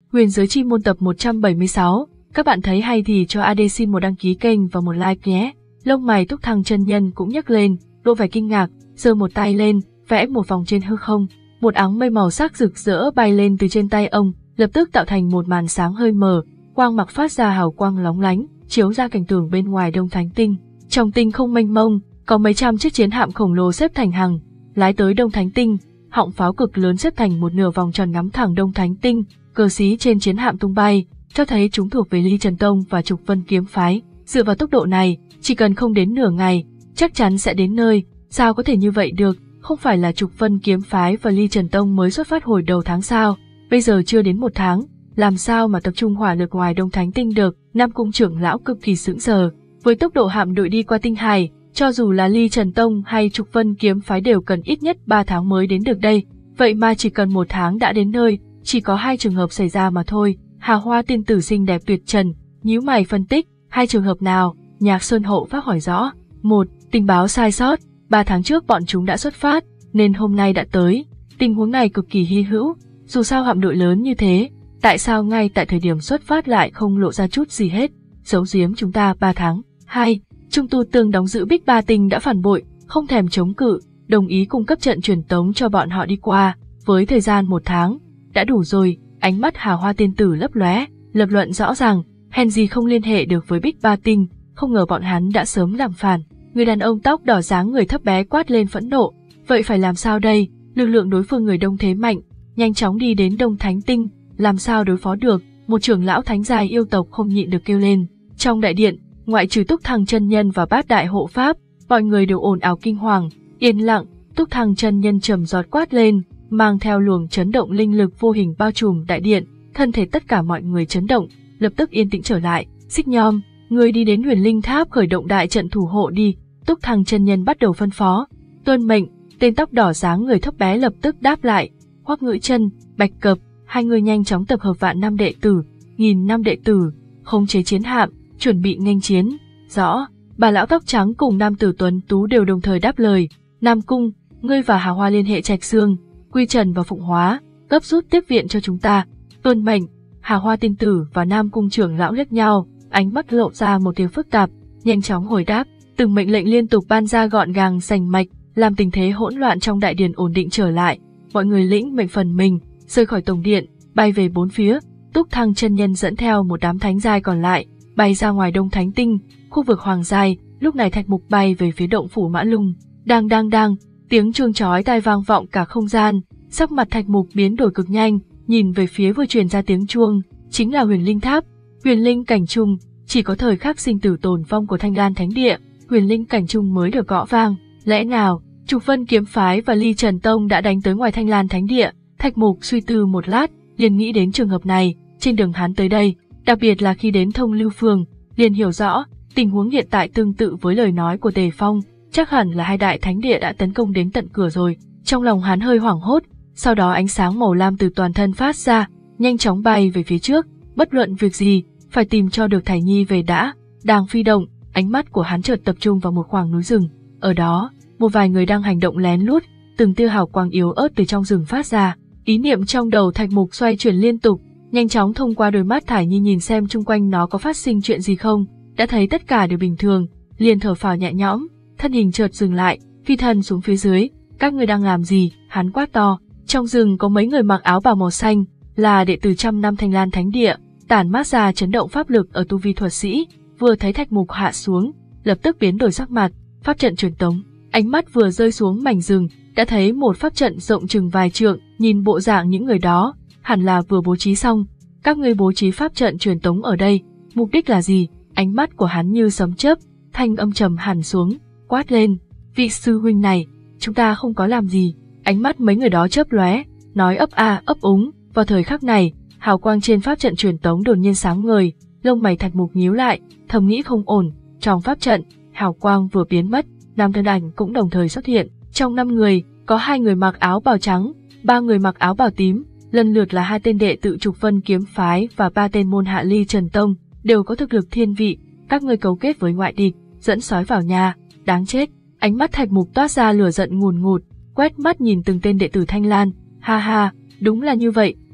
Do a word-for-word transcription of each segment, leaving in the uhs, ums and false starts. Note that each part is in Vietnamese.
Huyền giới chi môn tập một trăm bảy mươi sáu, các bạn thấy hay thì cho a đê xin một đăng ký kênh và một like nhé. Lông mày Túc Thăng chân nhân cũng nhấc lên, lộ vẻ kinh ngạc, giơ một tay lên, vẽ một vòng trên hư không. Một áng mây màu sắc rực rỡ bay lên từ trên tay ông, lập tức tạo thành một màn sáng hơi mờ, quang mạc phát ra hào quang lóng lánh, chiếu ra cảnh tượng bên ngoài Đông Thánh Tinh. Trong tinh không mênh mông, có mấy trăm chiếc chiến hạm khổng lồ xếp thành hàng, lái tới Đông Thánh Tinh, họng pháo cực lớn xếp thành một nửa vòng tròn ngắm thẳng Đông Thánh Tinh, cờ xí trên chiến hạm tung bay, cho thấy chúng thuộc về Ly Trần Tông và Trục Vân Kiếm Phái. Dựa vào tốc độ này, chỉ cần không đến nửa ngày, chắc chắn sẽ đến nơi. Sao có thể như vậy được? Không phải là Trục Vân Kiếm Phái và Ly Trần Tông mới xuất phát hồi đầu tháng sao? Bây giờ chưa đến một tháng, làm sao mà tập trung hỏa lực ngoài Đông Thánh Tinh được? Nam Cung trưởng lão cực kỳ sững sờ. Với tốc độ hạm đội đi qua tinh hải, cho dù là Ly Trần Tông hay Trục Vân Kiếm Phái đều cần ít nhất ba tháng mới đến được đây. Vậy mà chỉ cần một tháng đã đến nơi, chỉ có hai trường hợp xảy ra mà thôi. Hà Hoa tiên tử xinh đẹp tuyệt trần, nhíu mày phân tích, hai trường hợp nào? Nhạc Sơn hộ pháp hỏi rõ. Một, tình báo sai sót, ba tháng trước bọn chúng đã xuất phát, nên hôm nay đã tới. Tình huống này cực kỳ hy hữu, dù sao hạm đội lớn như thế, tại sao ngay tại thời điểm xuất phát lại không lộ ra chút gì hết, giấu giếm chúng ta ba tháng. Hai, Trung Tu Tương đóng giữ Bích Ba Tinh đã phản bội, không thèm chống cự, đồng ý cung cấp trận truyền tống cho bọn họ đi qua, với thời gian một tháng, đã đủ rồi. Ánh mắt Hà Hoa tiên tử lấp lóe, lập luận rõ ràng, hèn gì không liên hệ được với Bích Ba Tinh, không ngờ bọn hắn đã sớm làm phản. Người đàn ông tóc đỏ dáng người thấp bé quát lên phẫn nộ, vậy phải làm sao đây? Lực lượng đối phương người đông thế mạnh, nhanh chóng đi đến Đông Thánh Tinh, làm sao đối phó được? Một trưởng lão thánh dài yêu tộc không nhịn được kêu lên. Trong đại điện, ngoại trừ Túc Thăng chân nhân và Bát Đại hộ pháp, mọi người đều ồn ào kinh hoàng, yên lặng. Túc Thăng chân nhân trầm giọt quát lên, mang theo luồng chấn động linh lực vô hình bao trùm đại điện, thân thể tất cả mọi người chấn động, lập tức yên tĩnh trở lại. Xích Nhom, người đi đến Huyền Linh Tháp khởi động đại trận thủ hộ đi. Túc Thăng chân nhân bắt đầu phân phó. Tuân mệnh. Tên tóc đỏ dáng người thấp bé lập tức đáp lại. Hoắc Ngữ Chân, Bạch Cập, hai người nhanh chóng tập hợp vạn năm đệ tử, nghìn năm đệ tử, khống chế chiến hạm, chuẩn bị nghênh chiến. Rõ. Bà lão tóc trắng cùng nam tử tuấn tú đều đồng thời đáp lời. Nam Cung, ngươi và Hà Hoa liên hệ Trạch Xương, Quy Trần và Phụng Hóa, gấp rút tiếp viện cho chúng ta. Tuân mệnh. Hà Hoa tiên tử và Nam Cung trưởng lão liếc nhau, ánh mắt lộ ra một tia phức tạp, nhanh chóng hồi đáp. Từng mệnh lệnh liên tục ban ra gọn gàng rành mạch, làm tình thế hỗn loạn trong đại điện ổn định trở lại. Mọi người lĩnh mệnh phần mình, rời khỏi tổng điện, bay về bốn phía. Túc Thăng chân nhân dẫn theo một đám thánh giai còn lại, bay ra ngoài Đông Thánh Tinh, khu vực hoàng giai. Lúc này Thạch Mục bay về phía động phủ Mã Lung. Đang đang đang, tiếng chuông chói tai vang vọng cả không gian. Sắc mặt Thạch Mục biến đổi cực nhanh, nhìn về phía vừa truyền ra tiếng chuông, chính là Huyền Linh Tháp. Huyền Linh cảnh trung, chỉ có thời khắc sinh tử tồn vong của Thanh Lan Thánh Địa, Huyền Linh cảnh trung mới được gõ vang. Lẽ nào Trục Vân Kiếm Phái và Ly Trần Tông đã đánh tới ngoài Thanh Lan Thánh Địa? Thạch Mục suy tư một lát, liền nghĩ đến trường hợp này. Trên đường hắn tới đây, đặc biệt là khi đến Thông Lưu Phường, liền hiểu rõ tình huống hiện tại tương tự với lời nói của Tề Phong, chắc hẳn là hai đại thánh địa đã tấn công đến tận cửa rồi. Trong lòng hắn hơi hoảng hốt, sau đó ánh sáng màu lam từ toàn thân phát ra, nhanh chóng bay về phía trước. Bất luận việc gì, phải tìm cho được Thải Nhi về đã. Đang phi động, ánh mắt của hắn chợt tập trung vào một khoảng núi rừng. Ở đó, một vài người đang hành động lén lút, từng tia hào quang yếu ớt từ trong rừng phát ra. Ý niệm trong đầu Thạch Mục xoay chuyển liên tục, nhanh chóng thông qua đôi mắt Thải Nhi nhìn xem chung quanh nó có phát sinh chuyện gì không. Đã thấy tất cả đều bình thường, liền thở phào nhẹ nhõm, thân hình chợt dừng lại, phi thân xuống phía dưới. Các người đang làm gì? Hắn quát to. Trong rừng có mấy người mặc áo bào màu xanh, là đệ tử trăm năm Thanh Lan Thánh Địa, tản mát ra chấn động pháp lực ở tu vi thuật sĩ. Vừa thấy Thạch Mục hạ xuống, lập tức biến đổi sắc mặt. Pháp trận truyền tống. Ánh mắt vừa rơi xuống mảnh rừng, đã thấy một pháp trận rộng chừng vài trượng. Nhìn bộ dạng những người đó, hẳn là vừa bố trí xong. Các ngươi bố trí pháp trận truyền tống ở đây, mục đích là gì? Ánh mắt của hắn như sấm chớp, thanh âm trầm hẳn xuống, quát lên. Vị sư huynh này, chúng ta không có làm gì. Ánh mắt mấy người đó chớp lóe, nói ấp a ấp úng. Vào thời khắc này, hào quang trên pháp trận truyền tống đột nhiên sáng ngời, lông mày Thạch Mục nhíu lại, thầm nghĩ không ổn. Trong pháp trận, hào quang vừa biến mất, năm thân ảnh cũng đồng thời xuất hiện. Trong năm người, có hai người mặc áo bào trắng, ba người mặc áo bào tím, lần lượt là hai tên đệ tử Trục Vân Kiếm Phái và ba tên môn hạ Ly Trần Tông, đều có thực lực thiên vị. Các ngươi cấu kết với ngoại địch, dẫn sói vào nhà, đáng chết. Ánh mắt Thạch Mục toát ra lửa giận ngùn ngụt, quét mắt nhìn từng tên đệ tử Thanh Lan. Ha ha, đúng là như vậy,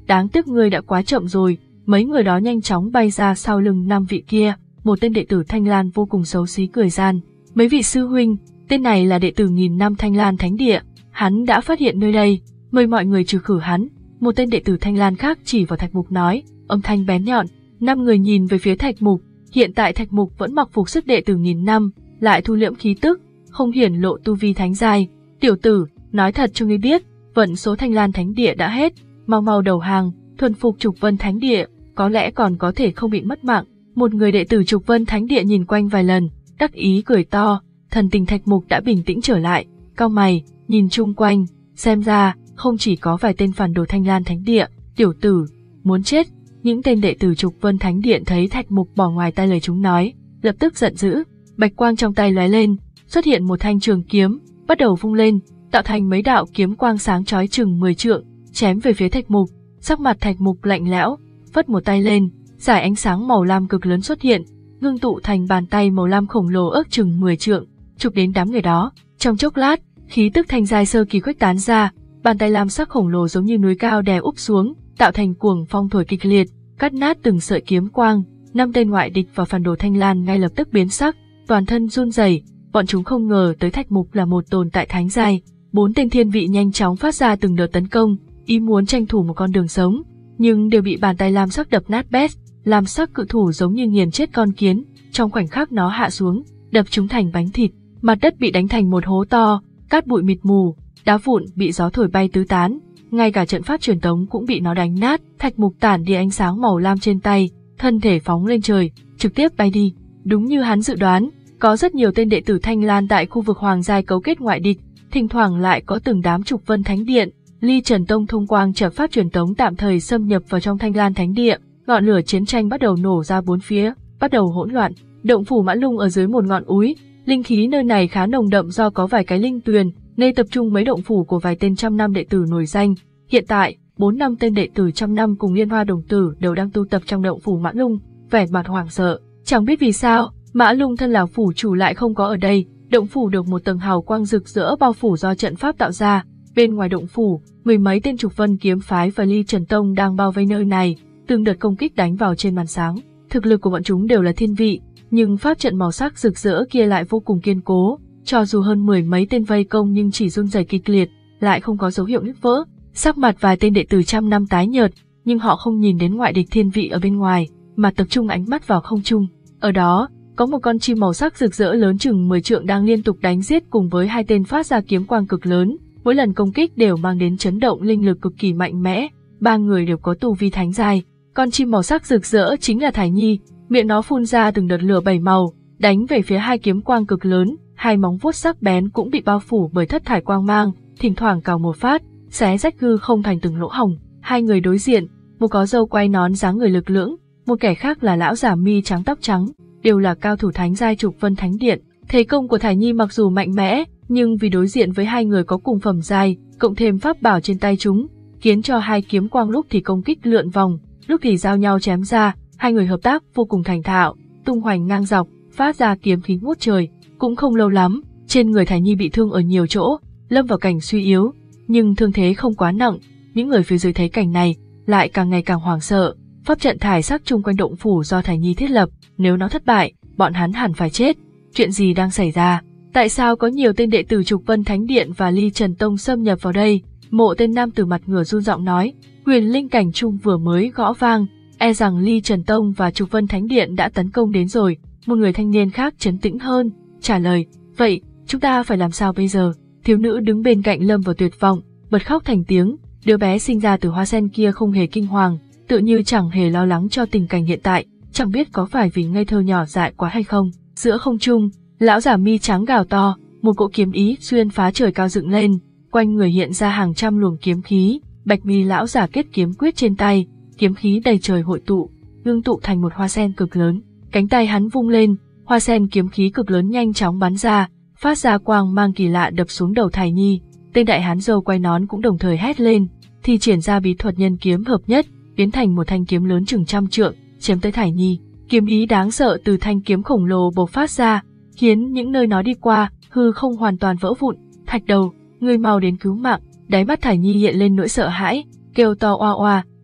đáng tiếc ngươi đã quá chậm rồi. Mấy người đó nhanh chóng bay ra sau lưng năm vị kia. Một tên đệ tử Thanh Lan vô cùng xấu xí cười gian. Mấy vị sư huynh, tên này là đệ tử nghìn năm Thanh Lan Thánh Địa, hắn đã phát hiện nơi đây, mời mọi người trừ khử hắn. Một tên đệ tử Thanh Lan khác chỉ vào Thạch Mục nói, âm thanh bén nhọn. Năm người nhìn về phía Thạch Mục. Hiện tại Thạch Mục vẫn mặc phục sức đệ tử nghìn năm, lại thu liễm khí tức, không hiển lộ tu vi thánh giai. Tiểu tử, nói thật cho ngươi biết, vận số Thanh Lan Thánh Địa đã hết, mau mau đầu hàng, thuần phục Trục Vân Thánh Địa, có lẽ còn có thể không bị mất mạng. Một người đệ tử Trục Vân Thánh Địa nhìn quanh vài lần, đắc ý cười to. Thần tình Thạch Mục đã bình tĩnh trở lại, cau mày, nhìn chung quanh, xem ra không chỉ có vài tên phản đồ Thanh Lan Thánh Địa. Tiểu tử, muốn chết. Những tên đệ tử Trục Vân Thánh Điện thấy Thạch Mục bỏ ngoài tai lời chúng nói, lập tức giận dữ, bạch quang trong tay lóe lên, xuất hiện một thanh trường kiếm, bắt đầu vung lên, tạo thành mấy đạo kiếm quang sáng chói chừng mười trượng, chém về phía Thạch Mục. Sắc mặt Thạch Mục lạnh lẽo, phất một tay lên, dải ánh sáng màu lam cực lớn xuất hiện, ngưng tụ thành bàn tay màu lam khổng lồ ước chừng mười trượng, chụp đến đám người đó. Trong chốc lát, khí tức thanh giai sơ kỳ khuếch tán ra, bàn tay lam sắc khổng lồ giống như núi cao đè úp xuống, tạo thành cuồng phong thổi kịch liệt, cắt nát từng sợi kiếm quang. Năm tên ngoại địch và phản đồ Thanh Lan ngay lập tức biến sắc, toàn thân run rẩy, bọn chúng không ngờ tới Thạch Mục là một tồn tại thánh giai. Bốn tên thiên vị nhanh chóng phát ra từng đợt tấn công, ý muốn tranh thủ một con đường sống, nhưng đều bị bàn tay lam sắc đập nát bét. Lam sắc cự thủ giống như nghiền chết con kiến, trong khoảnh khắc nó hạ xuống, đập chúng thành bánh thịt, mặt đất bị đánh thành một hố to, cát bụi mịt mù, đá vụn bị gió thổi bay tứ tán, ngay cả trận pháp truyền tống cũng bị nó đánh nát. Thạch Mục tản đi ánh sáng màu lam trên tay, thân thể phóng lên trời, trực tiếp bay đi. Đúng như hắn dự đoán, có rất nhiều tên đệ tử Thanh Lan tại khu vực Hoàng giai cấu kết ngoại địch, thỉnh thoảng lại có từng đám Trục Vân Thánh Điện, Ly Trần Tông thông qua trận pháp truyền tống tạm thời xâm nhập vào trong Thanh Lan Thánh Địa. Ngọn lửa chiến tranh bắt đầu nổ ra bốn phía, bắt đầu hỗn loạn. Động phủ Mã Lung ở dưới một ngọn núi, linh khí nơi này khá nồng đậm do có vài cái linh tuyền, nơi tập trung mấy động phủ của vài tên trăm năm đệ tử nổi danh. Hiện tại, bốn năm tên đệ tử trăm năm cùng Liên Hoa Đồng Tử đều đang tu tập trong động phủ Mã Lung, vẻ mặt hoảng sợ. Chẳng biết vì sao, Mã Lung thân là phủ chủ lại không có ở đây. Động phủ được một tầng hào quang rực rỡ bao phủ do trận pháp tạo ra. Bên ngoài động phủ, mười mấy tên Trục Vân kiếm phái và Ly Trần Tông đang bao vây nơi này, từng đợt công kích đánh vào trên màn sáng. Thực lực của bọn chúng đều là thiên vị, nhưng pháp trận màu sắc rực rỡ kia lại vô cùng kiên cố, cho dù hơn mười mấy tên vây công nhưng chỉ run rẩy kịch liệt, lại không có dấu hiệu nứt vỡ. Sắc mặt vài tên đệ tử trăm năm tái nhợt, nhưng họ không nhìn đến ngoại địch thiên vị ở bên ngoài, mà tập trung ánh mắt vào không trung. Ở đó, có một con chim màu sắc rực rỡ lớn chừng mười trượng đang liên tục đánh giết cùng với hai tên phát ra kiếm quang cực lớn, mỗi lần công kích đều mang đến chấn động linh lực cực kỳ mạnh mẽ. Ba người đều có tu vi thánh giai. Con chim màu sắc rực rỡ chính là Thải Nhi, miệng nó phun ra từng đợt lửa bảy màu, đánh về phía hai kiếm quang cực lớn, hai móng vuốt sắc bén cũng bị bao phủ bởi thất thải quang mang, thỉnh thoảng cào một phát, xé rách hư không thành từng lỗ hổng. Hai người đối diện, một có râu quai nón dáng người lực lưỡng, một kẻ khác là lão giả mi trắng tóc trắng, đều là cao thủ thánh giai Trục Vân Thánh Điện. Thế công của Thải Nhi mặc dù mạnh mẽ, nhưng vì đối diện với hai người có cùng phẩm giai, cộng thêm pháp bảo trên tay chúng, khiến cho hai kiếm quang lúc thì công kích lượn vòng, lúc thì giao nhau chém ra. Hai người hợp tác vô cùng thành thạo, tung hoành ngang dọc, phát ra kiếm khí ngút trời. Cũng không lâu lắm, trên người Thải Nhi bị thương ở nhiều chỗ, lâm vào cảnh suy yếu, nhưng thương thế không quá nặng. Những người phía dưới thấy cảnh này, lại càng ngày càng hoảng sợ. Pháp trận thải sắc chung quanh động phủ do Thải Nhi thiết lập, nếu nó thất bại, bọn hắn hẳn phải chết. Chuyện gì đang xảy ra? Tại sao có nhiều tên đệ tử Trục Vân Thánh Điện và Ly Trần Tông xâm nhập vào đây? Mộ tên nam tử mặt ngửa run giọng nói, huyền linh cảnh trung vừa mới gõ vang, e rằng Ly Trần Tông và Trục Vân Thánh Điện đã tấn công đến rồi. Một người thanh niên khác trấn tĩnh hơn, trả lời, vậy, chúng ta phải làm sao bây giờ? Thiếu nữ đứng bên cạnh lâm vào tuyệt vọng, bật khóc thành tiếng. Đứa bé sinh ra từ hoa sen kia không hề kinh hoàng, tựa như chẳng hề lo lắng cho tình cảnh hiện tại, chẳng biết có phải vì ngây thơ nhỏ dại quá hay không. Giữa không trung, lão giả mi trắng gào to, một cỗ kiếm ý xuyên phá trời cao dựng lên, quanh người hiện ra hàng trăm luồng kiếm khí. Bạch mi lão giả kết kiếm quyết trên tay, kiếm khí đầy trời hội tụ, ngưng tụ thành một hoa sen cực lớn. Cánh tay hắn vung lên, hoa sen kiếm khí cực lớn nhanh chóng bắn ra, phát ra quang mang kỳ lạ đập xuống đầu Thải Nhi. Tên đại hán râu quai nón cũng đồng thời hét lên, thì triển ra bí thuật nhân kiếm hợp nhất, biến thành một thanh kiếm lớn chừng trăm trượng, chém tới Thải Nhi. Kiếm ý đáng sợ từ thanh kiếm khổng lồ bộc phát ra, khiến những nơi nó đi qua, hư không hoàn toàn vỡ vụn. Thạch đầu, ngươi mau đến cứu mạng. Đáy mắt Thải Nhi hiện lên nỗi sợ hãi, kêu to oa oa,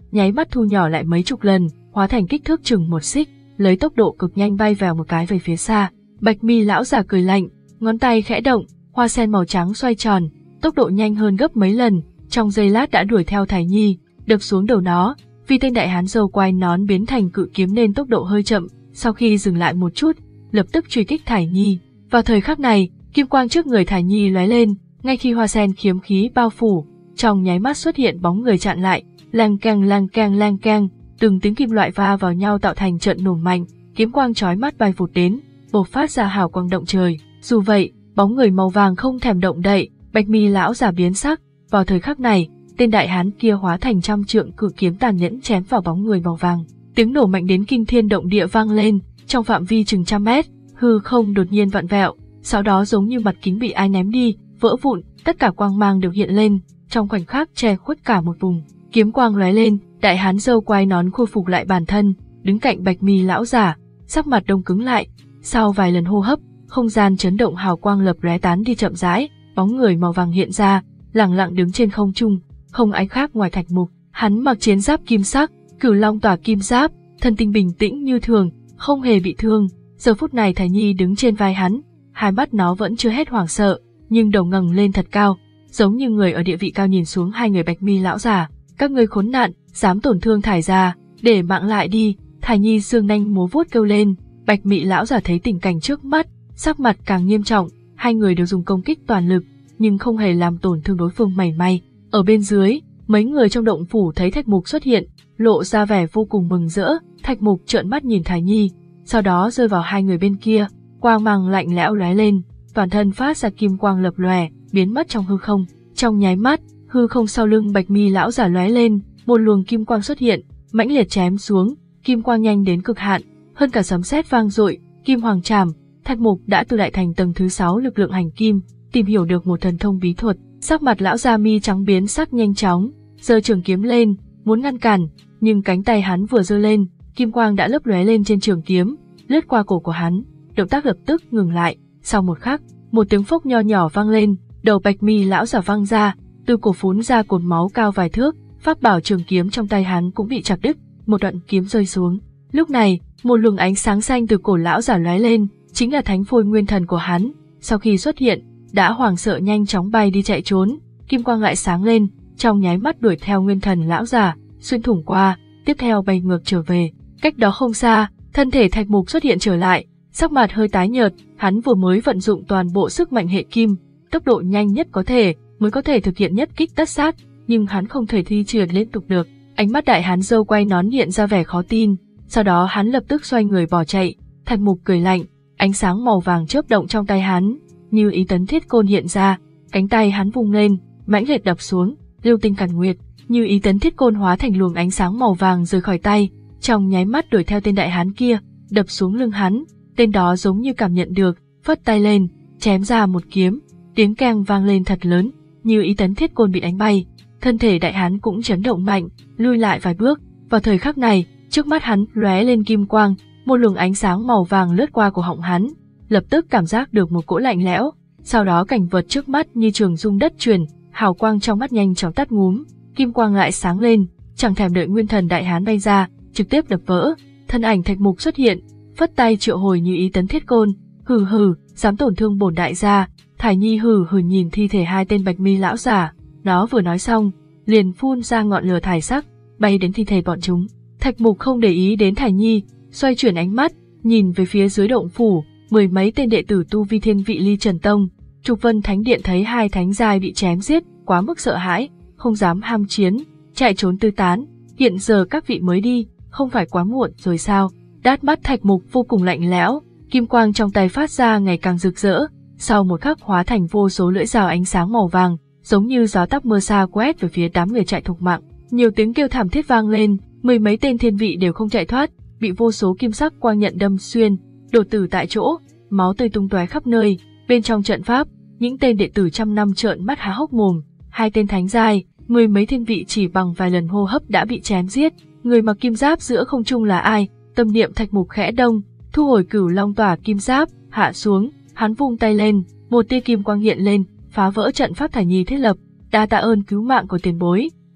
nháy mắt thu nhỏ lại mấy chục lần, hóa thành kích thước chừng một xích, lấy tốc độ cực nhanh bay vèo một cái về phía xa. Bạch mi lão giả cười lạnh, ngón tay khẽ động, hoa sen màu trắng xoay tròn, tốc độ nhanh hơn gấp mấy lần, trong giây lát đã đuổi theo Thải Nhi, đập xuống đầu nó. Vì tên đại hán râu quai nón biến thành cự kiếm nên tốc độ hơi chậm, sau khi dừng lại một chút, lập tức truy kích Thải Nhi. Vào thời khắc này, kim quang trước người Thải Nhi lóe lên, ngay khi hoa sen kiếm khí bao phủ, trong nháy mắt xuất hiện bóng người chặn lại, lang keng lang keng lang keng, từng tiếng kim loại va vào nhau tạo thành trận nổ mạnh, kiếm quang chói mắt bay vụt đến, bộc phát ra hào quang động trời. Dù vậy, bóng người màu vàng không thèm động đậy, Bạch mi lão giả biến sắc. Vào thời khắc này, tên đại hán kia hóa thành trăm trượng cự kiếm tàn nhẫn chém vào bóng người màu vàng. Tiếng nổ mạnh đến kinh thiên động địa vang lên, trong phạm vi chừng trăm mét, hư không đột nhiên vặn vẹo, sau đó giống như mặt kính bị ai ném đi, vỡ vụn, tất cả quang mang đều hiện lên, trong khoảnh khắc che khuất cả một vùng. Kiếm quang lóe lên, đại hán râu quai nón khôi phục lại bản thân, đứng cạnh Bạch mi lão giả, sắc mặt đông cứng lại. Sau vài lần hô hấp, không gian chấn động, hào quang lập lóe tán đi chậm rãi, bóng người màu vàng hiện ra, lẳng lặng đứng trên không trung, không ai khác ngoài Thạch Mục. Hắn mặc chiến giáp kim sắc, Cửu Long tỏa kim giáp, thân tinh bình tĩnh như thường, không hề bị thương. Giờ phút này Thải Nhi đứng trên vai hắn, hai mắt nó vẫn chưa hết hoảng sợ, nhưng đầu ngẩng lên thật cao, giống như người ở địa vị cao nhìn xuống hai người Bạch mi lão giả. Các ngươi khốn nạn, dám tổn thương Thải gia, để mạng lại đi. Thải Nhi giương nanh múa vuốt kêu lên. Bạch mi lão giả thấy tình cảnh trước mắt, sắc mặt càng nghiêm trọng, hai người đều dùng công kích toàn lực, nhưng không hề làm tổn thương đối phương mảy may. Ở bên dưới, mấy người trong động phủ thấy Thạch Mục xuất hiện, lộ ra vẻ vô cùng mừng rỡ. Thạch Mục trợn mắt nhìn Thải Nhi, sau đó rơi vào hai người bên kia, quang mang lạnh lẽo lóe lên, toàn thân phát ra kim quang lập lòe, biến mất trong hư không. Trong nháy mắt, hư không sau lưng Bạch mi lão giả lóe lên, một luồng kim quang xuất hiện, mãnh liệt chém xuống, kim quang nhanh đến cực hạn, hơn cả sấm sét vang dội. Kim Hoàng Trảm. Thạch Mục đã tu đại thành tầng thứ sáu lực lượng hành kim, tìm hiểu được một thần thông bí thuật. Sắc mặt lão già mi trắng biến sắc nhanh chóng, giơ trường kiếm lên, muốn ngăn cản, nhưng cánh tay hắn vừa giơ lên, kim quang đã lấp lóe lên trên trường kiếm, lướt qua cổ của hắn, động tác lập tức ngừng lại. Sau một khắc, một tiếng phốc nho nhỏ vang lên, đầu Bạch mi lão giả văng ra, từ cổ phún ra cột máu cao vài thước, pháp bảo trường kiếm trong tay hắn cũng bị chặt đứt, một đoạn kiếm rơi xuống. Lúc này, một luồng ánh sáng xanh từ cổ lão giả lóe lên, chính là thánh phôi nguyên thần của hắn. Sau khi xuất hiện, đã hoảng sợ nhanh chóng bay đi chạy trốn, kim quang lại sáng lên, trong nháy mắt đuổi theo nguyên thần lão giả, xuyên thủng qua, tiếp theo bay ngược trở về. Cách đó không xa, thân thể Thạch Mục xuất hiện trở lại, sắc mặt hơi tái nhợt, hắn vừa mới vận dụng toàn bộ sức mạnh hệ kim, tốc độ nhanh nhất có thể, mới có thể thực hiện nhất kích tất sát, nhưng hắn không thể thi triển liên tục được. Ánh mắt đại hán râu quai nón hiện ra vẻ khó tin, sau đó hắn lập tức xoay người bỏ chạy. Thạch Mục cười lạnh, ánh sáng màu vàng chớp động trong tay hắn, như ý tấn thiết côn hiện ra, cánh tay hắn vung lên, mãnh liệt đập xuống, lưu tinh càn nguyệt, như ý tấn thiết côn hóa thành luồng ánh sáng màu vàng rời khỏi tay, trong nháy mắt đuổi theo tên đại hán kia, đập xuống lưng hắn. Tên đó giống như cảm nhận được, phất tay lên, chém ra một kiếm, tiếng keng vang lên thật lớn, như ý tấn thiết côn bị đánh bay, thân thể đại hán cũng chấn động mạnh, lui lại vài bước. Vào thời khắc này, trước mắt hắn lóe lên kim quang, một luồng ánh sáng màu vàng lướt qua cổ họng hắn, lập tức cảm giác được một cỗ lạnh lẽo. Sau đó cảnh vật trước mắt như trường rung đất chuyển, hào quang trong mắt nhanh chóng tắt ngúm, kim quang lại sáng lên, chẳng thèm đợi nguyên thần đại hán bay ra, trực tiếp đập vỡ. Thân ảnh Thạch Mục xuất hiện, phất tay triệu hồi như ý tấn thiết côn, hừ hừ, dám tổn thương bổn đại gia. Thải Nhi hừ hừ nhìn thi thể hai tên Bạch mi lão giả, nó vừa nói xong, liền phun ra ngọn lửa thải sắc, bay đến thi thể bọn chúng. Thạch Mục không để ý đến Thải Nhi, xoay chuyển ánh mắt, nhìn về phía dưới động phủ, mười mấy tên đệ tử tu vi thiên vị Ly Trần Tông, Trục Vân Thánh Điện thấy hai thánh giai bị chém giết, quá mức sợ hãi, không dám ham chiến, chạy trốn tứ tán. Hiện giờ các vị mới đi, không phải quá muộn rồi sao? Đát mắt Thạch Mục vô cùng lạnh lẽo, kim quang trong tay phát ra ngày càng rực rỡ, sau một khắc hóa thành vô số lưỡi rào ánh sáng màu vàng, giống như gió táp mưa xa quét về phía đám người chạy thục mạng. Nhiều tiếng kêu thảm thiết vang lên, mười mấy tên thiên vị đều không chạy thoát, bị vô số kim sắc quang nhận đâm xuyên, đột tử tại chỗ, máu tươi tung tóe khắp nơi. Bên trong trận pháp, những tên đệ tử trăm năm trợn mắt há hốc mồm, hai tên thánh giai, mười mấy thiên vị chỉ bằng vài lần hô hấp đã bị chém giết. Người mặc kim giáp giữa không trung là ai? Tâm niệm Thạch Mục khẽ động, thu hồi Cửu Long tỏa kim giáp, hạ xuống, hắn vung tay lên, một tia kim quang hiện lên, phá vỡ trận pháp Thải Nhi thiết lập. Đa tạ ơn cứu mạng của tiền bối.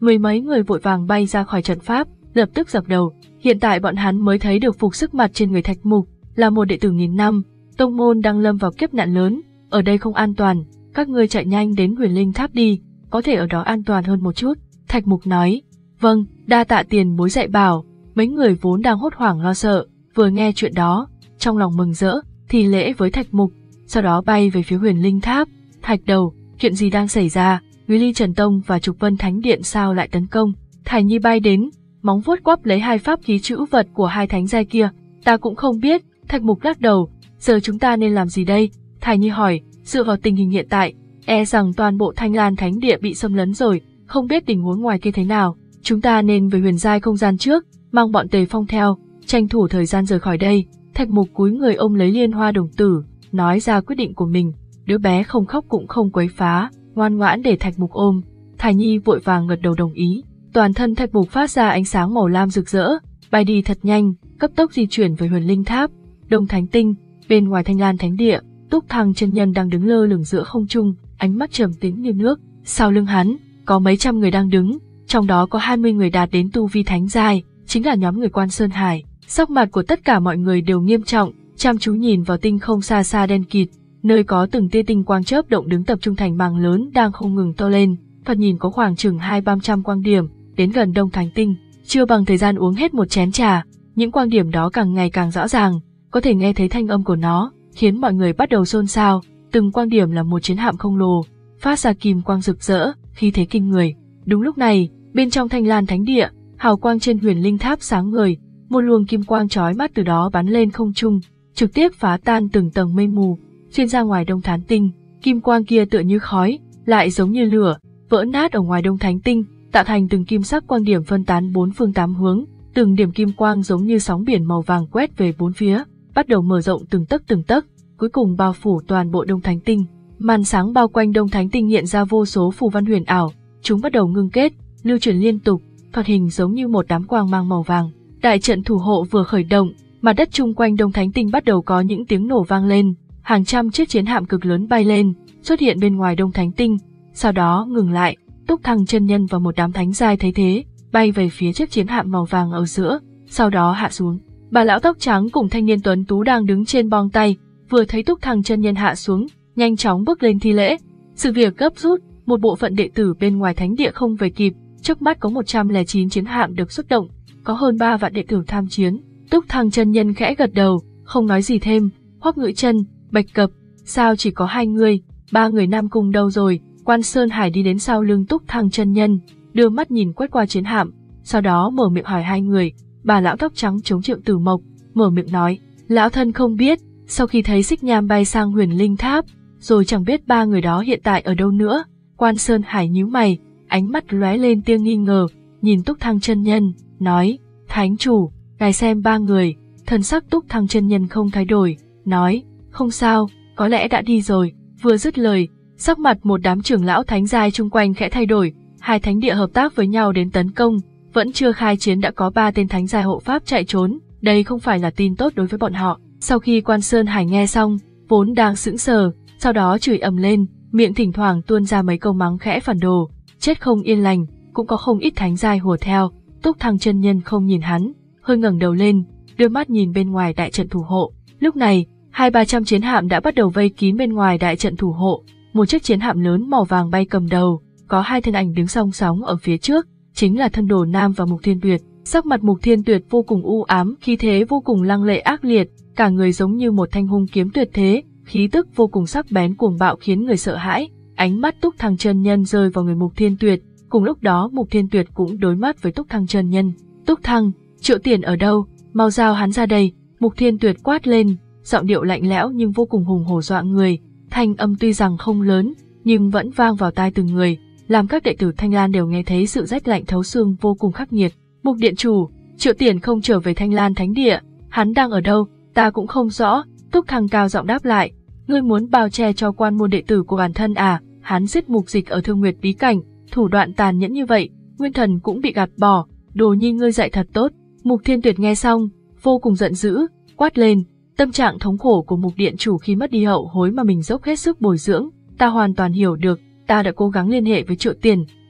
Mười mấy người vội vàng bay ra khỏi trận pháp, lập tức dập đầu. Hiện tại bọn hắn mới thấy được phục sức mặt trên người Thạch Mục, là một đệ tử nghìn năm, tông môn đang lâm vào kiếp nạn lớn, ở đây không an toàn, các ngươi chạy nhanh đến Huyền Linh Tháp đi, có thể ở đó an toàn hơn một chút. Thạch Mục nói, vâng, đa tạ tiền bối dạy bảo. Mấy người vốn đang hốt hoảng lo sợ, vừa nghe chuyện đó, trong lòng mừng rỡ, thì lễ với Thạch Mục, sau đó bay về phía Huyền Linh Tháp. Thạch đầu, chuyện gì đang xảy ra? Núi Ly Trần Tông và Trục Vân Thánh Điện sao lại tấn công? Thải Nhi bay đến, móng vuốt quắp lấy hai pháp khí trữ vật của hai thánh giai kia. Ta cũng không biết. Thạch Mục lắc đầu, giờ chúng ta nên làm gì đây? Thải Nhi hỏi, dựa vào tình hình hiện tại, e rằng toàn bộ Thanh Lan Thánh Địa bị xâm lấn rồi, không biết tình huống ngoài kia thế nào. Chúng ta nên về huyền giai không gian trước, mang bọn Tề Phong theo, tranh thủ thời gian rời khỏi đây. Thạch Mục cúi người ôm lấy Liên Hoa Đồng Tử, nói ra quyết định của mình. Đứa bé không khóc cũng không quấy phá, ngoan ngoãn để Thạch Mục ôm. Thải Nhi vội vàng gật đầu đồng ý. Toàn thân Thạch Mục phát ra ánh sáng màu lam rực rỡ, bay đi thật nhanh, cấp tốc di chuyển về Huyền Linh Tháp. Đông Thánh Tinh, bên ngoài Thanh Lan Thánh Địa, Túc Thăng chân nhân đang đứng lơ lửng giữa không trung, ánh mắt trầm tĩnh như nước. Sau lưng hắn, có mấy trăm người đang đứng, trong đó có hai mươi người đạt đến tu vi thánh giai, chính là nhóm người Quan Sơn Hải. Sắc mặt của tất cả mọi người đều nghiêm trọng, chăm chú nhìn vào tinh không xa xa đen kịt, nơi có từng tia tinh quang chớp động đứng tập trung thành màng lớn đang không ngừng to lên. Thoạt nhìn có khoảng chừng hai ba trăm quang điểm, đến gần Đông Thánh Tinh, chưa bằng thời gian uống hết một chén trà, những quang điểm đó càng ngày càng rõ ràng, có thể nghe thấy thanh âm của nó, khiến mọi người bắt đầu xôn xao. Từng quang điểm là một chiến hạm khổng lồ, phát ra kim quang rực rỡ, khí thế kinh người. Đúng lúc này, bên trong Thanh Lan Thánh Địa, hào quang trên Huyền Linh Tháp sáng ngời, một luồng kim quang chói mắt từ đó bắn lên không trung, trực tiếp phá tan từng tầng mây mù, xuyên ra ngoài Đông Thánh Tinh. Kim quang kia tựa như khói, lại giống như lửa, vỡ nát ở ngoài Đông Thánh Tinh, tạo thành từng kim sắc quang điểm phân tán bốn phương tám hướng, từng điểm kim quang giống như sóng biển màu vàng quét về bốn phía, bắt đầu mở rộng từng tấc từng tấc, cuối cùng bao phủ toàn bộ Đông Thánh Tinh. Màn sáng bao quanh Đông Thánh Tinh hiện ra vô số phù văn huyền ảo, chúng bắt đầu ngưng kết, lưu chuyển liên tục, thoạt hình giống như một đám quang mang màu vàng. Đại trận thủ hộ vừa khởi động, mặt đất chung quanh Đông Thánh Tinh bắt đầu có những tiếng nổ vang lên, hàng trăm chiếc chiến hạm cực lớn bay lên, xuất hiện bên ngoài Đông Thánh Tinh, sau đó ngừng lại. Túc Thăng chân nhân và một đám thánh giai thấy thế, bay về phía chiếc chiến hạm màu vàng ở giữa, sau đó hạ xuống. Bà lão tóc trắng cùng thanh niên tuấn tú đang đứng trên bong tay, vừa thấy Túc Thăng chân nhân hạ xuống, nhanh chóng bước lên thi lễ. Sự việc gấp rút, một bộ phận đệ tử bên ngoài thánh địa không về kịp, trước mắt có một trăm lẻ chín chiến hạm được xuất động, có hơn ba vạn đệ tử tham chiến. Túc Thăng chân nhân khẽ gật đầu, không nói gì thêm. Hoắc Ngữ Chân, Bạch Cập, sao chỉ có hai người, ba người Nam Cung đâu rồi? Quan Sơn Hải đi đến sau lưng Túc Thăng chân nhân, đưa mắt nhìn quét qua chiến hạm, sau đó mở miệng hỏi hai người. Bà lão tóc trắng chống Triệu Tử Mộc, mở miệng nói, lão thân không biết. Sau khi thấy Xích Nham bay sang Huyền Linh Tháp, rồi chẳng biết ba người đó hiện tại ở đâu nữa. Quan Sơn Hải nhíu mày, ánh mắt lóe lên tia nghi ngờ, nhìn Túc Thăng chân nhân, nói, Thánh chủ, ngài xem ba người. Thần sắc Túc Thăng chân nhân không thay đổi, nói, không sao, có lẽ đã đi rồi. Vừa dứt lời, sắc mặt một đám trưởng lão thánh giai chung quanh khẽ thay đổi, hai thánh địa hợp tác với nhau đến tấn công, vẫn chưa khai chiến đã có ba tên thánh giai hộ pháp chạy trốn, đây không phải là tin tốt đối với bọn họ. Sau khi Quan Sơn Hải nghe xong, vốn đang sững sờ, sau đó chửi ầm lên, miệng thỉnh thoảng tuôn ra mấy câu mắng khẽ phản đồ, chết không yên lành, cũng có không ít thánh giai hùa theo. Túc Thăng chân nhân không nhìn hắn, hơi ngẩng đầu lên, đưa mắt nhìn bên ngoài đại trận thủ hộ. Lúc này, hai ba trăm chiến hạm đã bắt đầu vây kín bên ngoài đại trận thủ hộ. Một chiếc chiến hạm lớn màu vàng bay cầm đầu, có hai thân ảnh đứng song song ở phía trước, chính là Thân Đồ Nam và Mục Thiên Tuyệt. Sắc mặt Mục Thiên Tuyệt vô cùng u ám, khí thế vô cùng lăng lệ ác liệt, cả người giống như một thanh hung kiếm tuyệt thế, khí tức vô cùng sắc bén cuồng bạo khiến người sợ hãi. Ánh mắt Túc Thăng chân nhân rơi vào người Mục Thiên Tuyệt, cùng lúc đó Mục Thiên Tuyệt cũng đối mắt với Túc Thăng chân nhân. Túc Thăng, Triệu Tiền ở đâu? Mau giao hắn ra đây! Mục Thiên Tuyệt quát lên, giọng điệu lạnh lẽo nhưng vô cùng hùng hổ dọa người. Thanh âm tuy rằng không lớn, nhưng vẫn vang vào tai từng người, làm các đệ tử Thanh Lan đều nghe thấy sự rét lạnh thấu xương vô cùng khắc nghiệt. Mục điện chủ, Triệu Tiền không trở về Thanh Lan Thánh Địa, hắn đang ở đâu? Ta cũng không rõ. Túc Thăng cao giọng đáp lại, ngươi muốn bao che cho quan môn đệ tử của bản thân à? Hắn giết Mục Dịch ở Thương Nguyệt bí cảnh, thủ đoạn tàn nhẫn như vậy, Nguyên Thần cũng bị gạt bỏ. Đồ nhi ngươi dạy thật tốt. Mục Thiên Tuyệt nghe xong, vô cùng giận dữ, quát lên. Tâm trạng thống khổ của Mục điện chủ khi mất đi hậu hối mà mình dốc hết sức bồi dưỡng, ta hoàn toàn hiểu được. Ta đã cố gắng liên hệ với Triệu Tiền,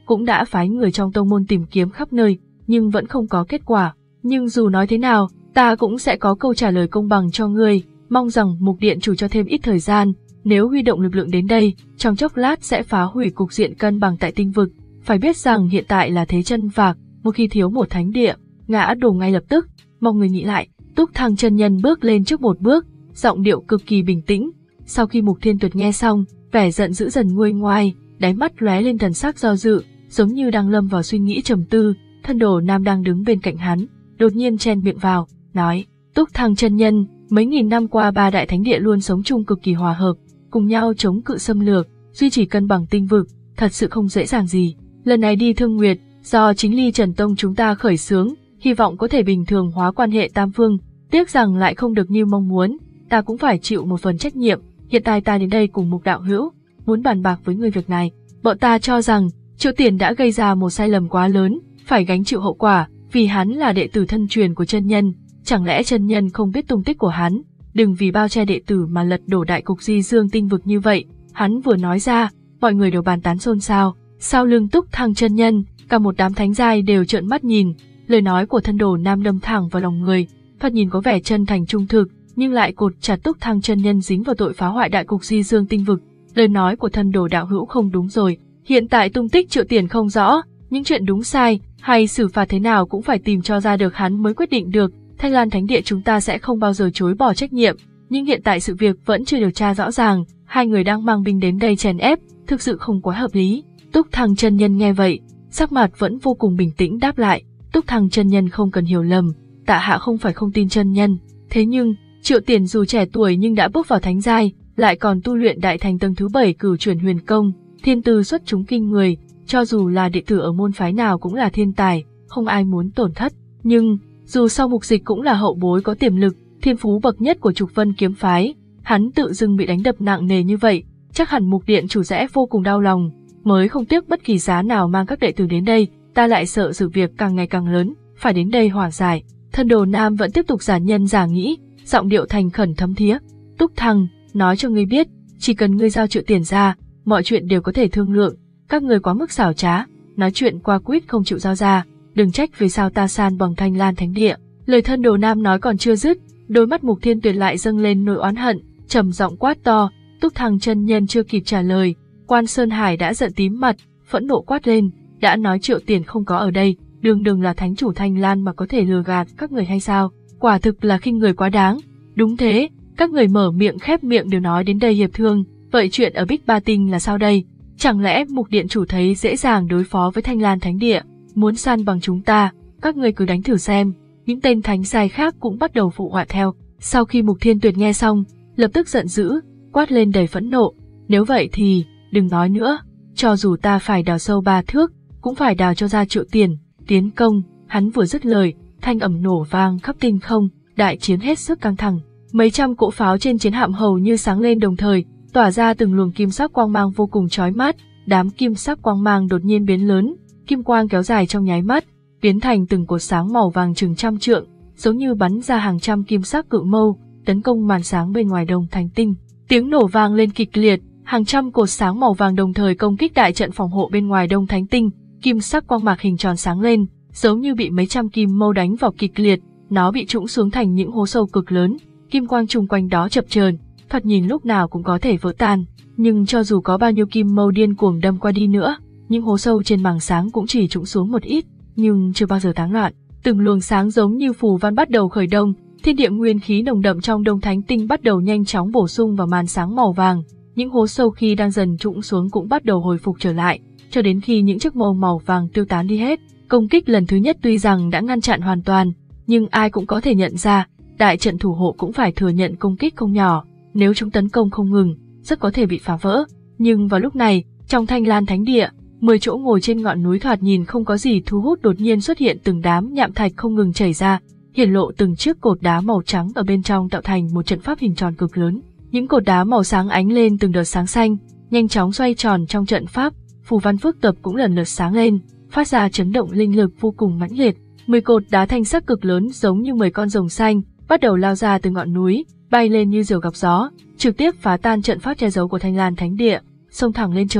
cũng đã phái người trong tông môn tìm kiếm khắp nơi, nhưng vẫn không có kết quả. Nhưng dù nói thế nào, ta cũng sẽ có câu trả lời công bằng cho ngươi, mong rằng Mục Điện chủ cho thêm ít thời gian, nếu huy động lực lượng đến đây, trong chốc lát sẽ phá hủy cục diện cân bằng tại tinh vực. Phải biết rằng hiện tại là thế chân vạc, một khi thiếu một thánh địa, ngã đổ ngay lập tức, mong người nghĩ lại. Túc Thăng chân nhân bước lên trước một bước, giọng điệu cực kỳ bình tĩnh. Sau khi Mục Thiên Tuyệt nghe xong, vẻ giận dữ dần nguôi ngoai, đáy mắt lóe lên thần sắc do dự, giống như đang lâm vào suy nghĩ trầm tư. Thân Đồ Nam đang đứng bên cạnh hắn, đột nhiên chen miệng vào, nói: Túc Thăng chân nhân, mấy nghìn năm qua ba đại thánh địa luôn sống chung cực kỳ hòa hợp, cùng nhau chống cự xâm lược, duy trì cân bằng tinh vực, thật sự không dễ dàng gì. Lần này đi Thương Nguyệt, do chính Ly Trần Tông chúng ta khởi xướng, hy vọng có thể bình thường hóa quan hệ tam phương, tiếc rằng lại không được như mong muốn, ta cũng phải chịu một phần trách nhiệm. Hiện tại ta đến đây cùng Mục đạo hữu, muốn bàn bạc với người việc này. Bọn ta cho rằng Triệu Tiền đã gây ra một sai lầm quá lớn, phải gánh chịu hậu quả, vì hắn là đệ tử thân truyền của chân nhân, chẳng lẽ chân nhân không biết tung tích của hắn? Đừng vì bao che đệ tử mà lật đổ đại cục Di Dương tinh vực như vậy. Hắn vừa nói ra, mọi người đều bàn tán xôn xao. Sau lưng Túc Thăng chân nhân, cả một đám thánh giai đều trợn mắt nhìn. Lời nói của Thân Đồ Nam đâm thẳng vào lòng người, thoạt nhìn có vẻ chân thành trung thực, nhưng lại cột chặt Túc Thăng chân nhân dính vào tội phá hoại đại cục Di Dương tinh vực. Lời nói của Thân Đồ đạo hữu không đúng rồi, hiện tại tung tích Triệu Tiền không rõ, những chuyện đúng sai hay xử phạt thế nào cũng phải tìm cho ra được hắn mới quyết định được. Thanh Lan Thánh Địa chúng ta sẽ không bao giờ chối bỏ trách nhiệm, nhưng hiện tại sự việc vẫn chưa điều tra rõ ràng, hai người đang mang binh đến đây chèn ép, thực sự không quá hợp lý. Túc Thăng chân nhân nghe vậy, sắc mặt vẫn vô cùng bình tĩnh đáp lại. Túc Thăng chân nhân không cần hiểu lầm, tại hạ không phải không tin chân nhân, thế nhưng Triệu Tiền dù trẻ tuổi nhưng đã bước vào thánh giai, lại còn tu luyện đại thành tầng thứ bảy cửu chuyển huyền công, thiên tư xuất chúng kinh người, cho dù là đệ tử ở môn phái nào cũng là thiên tài, không ai muốn tổn thất. Nhưng dù sao Mục Dịch cũng là hậu bối có tiềm lực, thiên phú bậc nhất của Trục Vân kiếm phái, hắn tự dưng bị đánh đập nặng nề như vậy, chắc hẳn Mục Điện chủ sẽ vô cùng đau lòng, mới không tiếc bất kỳ giá nào mang các đệ tử đến đây. Ta lại sợ sự việc càng ngày càng lớn, phải đến đây hòa giải. Thân Đồ Nam vẫn tiếp tục giả nhân giả nghĩ, giọng điệu thành khẩn thấm thía. Túc Thăng, nói cho ngươi biết, chỉ cần ngươi giao Triệu Tiền ra, mọi chuyện đều có thể thương lượng. Các ngươi quá mức xảo trá, nói chuyện qua quýt không chịu giao ra, đừng trách vì sao ta san bằng Thanh Lan Thánh Địa. Lời Thân Đồ Nam nói còn chưa dứt, đôi mắt Mục Thiên Tuyệt lại dâng lên nỗi oán hận, trầm giọng quát to. Túc Thăng chân nhân chưa kịp trả lời, Quan Sơn Hải đã giận tím mặt, phẫn nộ quát lên, đã nói Triệu Tiền không có ở đây, đường đường là thánh chủ Thanh Lan mà có thể lừa gạt các người hay sao? Quả thực là khinh người quá đáng. Đúng thế, các người mở miệng khép miệng đều nói đến đây hiệp thương, vậy chuyện ở Bích Ba Tinh là sao đây? Chẳng lẽ Mục Điện chủ thấy dễ dàng đối phó với Thanh Lan Thánh Địa, muốn san bằng chúng ta, các người cứ đánh thử xem. Những tên thánh giai khác cũng bắt đầu phụ họa theo. Sau khi Mục Thiên Tuyệt nghe xong, lập tức giận dữ, quát lên đầy phẫn nộ, nếu vậy thì đừng nói nữa, cho dù ta phải đào sâu ba thước, cũng phải đào cho ra Triệu Tiền, tiến công. Hắn vừa dứt lời, thanh ầm nổ vang khắp tinh không, đại chiến hết sức căng thẳng. Mấy trăm cỗ pháo trên chiến hạm hầu như sáng lên đồng thời, tỏa ra từng luồng kim sắc quang mang vô cùng chói mắt. Đám kim sắc quang mang đột nhiên biến lớn, kim quang kéo dài trong nháy mắt, biến thành từng cột sáng màu vàng chừng trăm trượng, giống như bắn ra hàng trăm kim sắc cự mâu, tấn công màn sáng bên ngoài Đông Thánh Tinh. Tiếng nổ vang lên kịch liệt, hàng trăm cột sáng màu vàng đồng thời công kích đại trận phòng hộ bên ngoài Đông Thánh Tinh. Kim sắc quang mạc hình tròn sáng lên, giống như bị mấy trăm kim mâu đánh vào kịch liệt, nó bị trũng xuống thành những hố sâu cực lớn, kim quang chung quanh đó chập chờn, thoạt nhìn lúc nào cũng có thể vỡ tan. Nhưng cho dù có bao nhiêu kim mâu điên cuồng đâm qua đi nữa, những hố sâu trên màng sáng cũng chỉ trũng xuống một ít, nhưng chưa bao giờ tán loạn. Từng luồng sáng giống như phù văn bắt đầu khởi động, thiên địa nguyên khí nồng đậm trong Đông Thánh Tinh bắt đầu nhanh chóng bổ sung vào màn sáng màu vàng. Những hố sâu khi đang dần trũng xuống cũng bắt đầu hồi phục trở lại, cho đến khi những chiếc mâu màu vàng tiêu tán đi hết. Công kích lần thứ nhất tuy rằng đã ngăn chặn hoàn toàn, nhưng ai cũng có thể nhận ra, đại trận thủ hộ cũng phải thừa nhận công kích không nhỏ, nếu chúng tấn công không ngừng, rất có thể bị phá vỡ. Nhưng vào lúc này, trong Thanh Lan Thánh Địa, mười chỗ ngồi trên ngọn núi thoạt nhìn không có gì thu hút đột nhiên xuất hiện từng đám nhạm thạch không ngừng chảy ra, hiển lộ từng chiếc cột đá màu trắng ở bên trong tạo thành một trận pháp hình tròn cực lớn. Những cột đá màu sáng ánh lên từng đợt sáng xanh, nhanh chóng xoay tròn trong trận pháp, phù văn phức tạp cũng lần lượt sáng lên, phát ra chấn động linh lực vô cùng mãnh liệt. Mười cột đá thanh sắc cực lớn giống như mười con rồng xanh, bắt đầu lao ra từ ngọn núi, bay lên như diều gặp gió, trực tiếp phá tan trận pháp che giấu của Thanh Lan Thánh Địa, xông thẳng lên trời.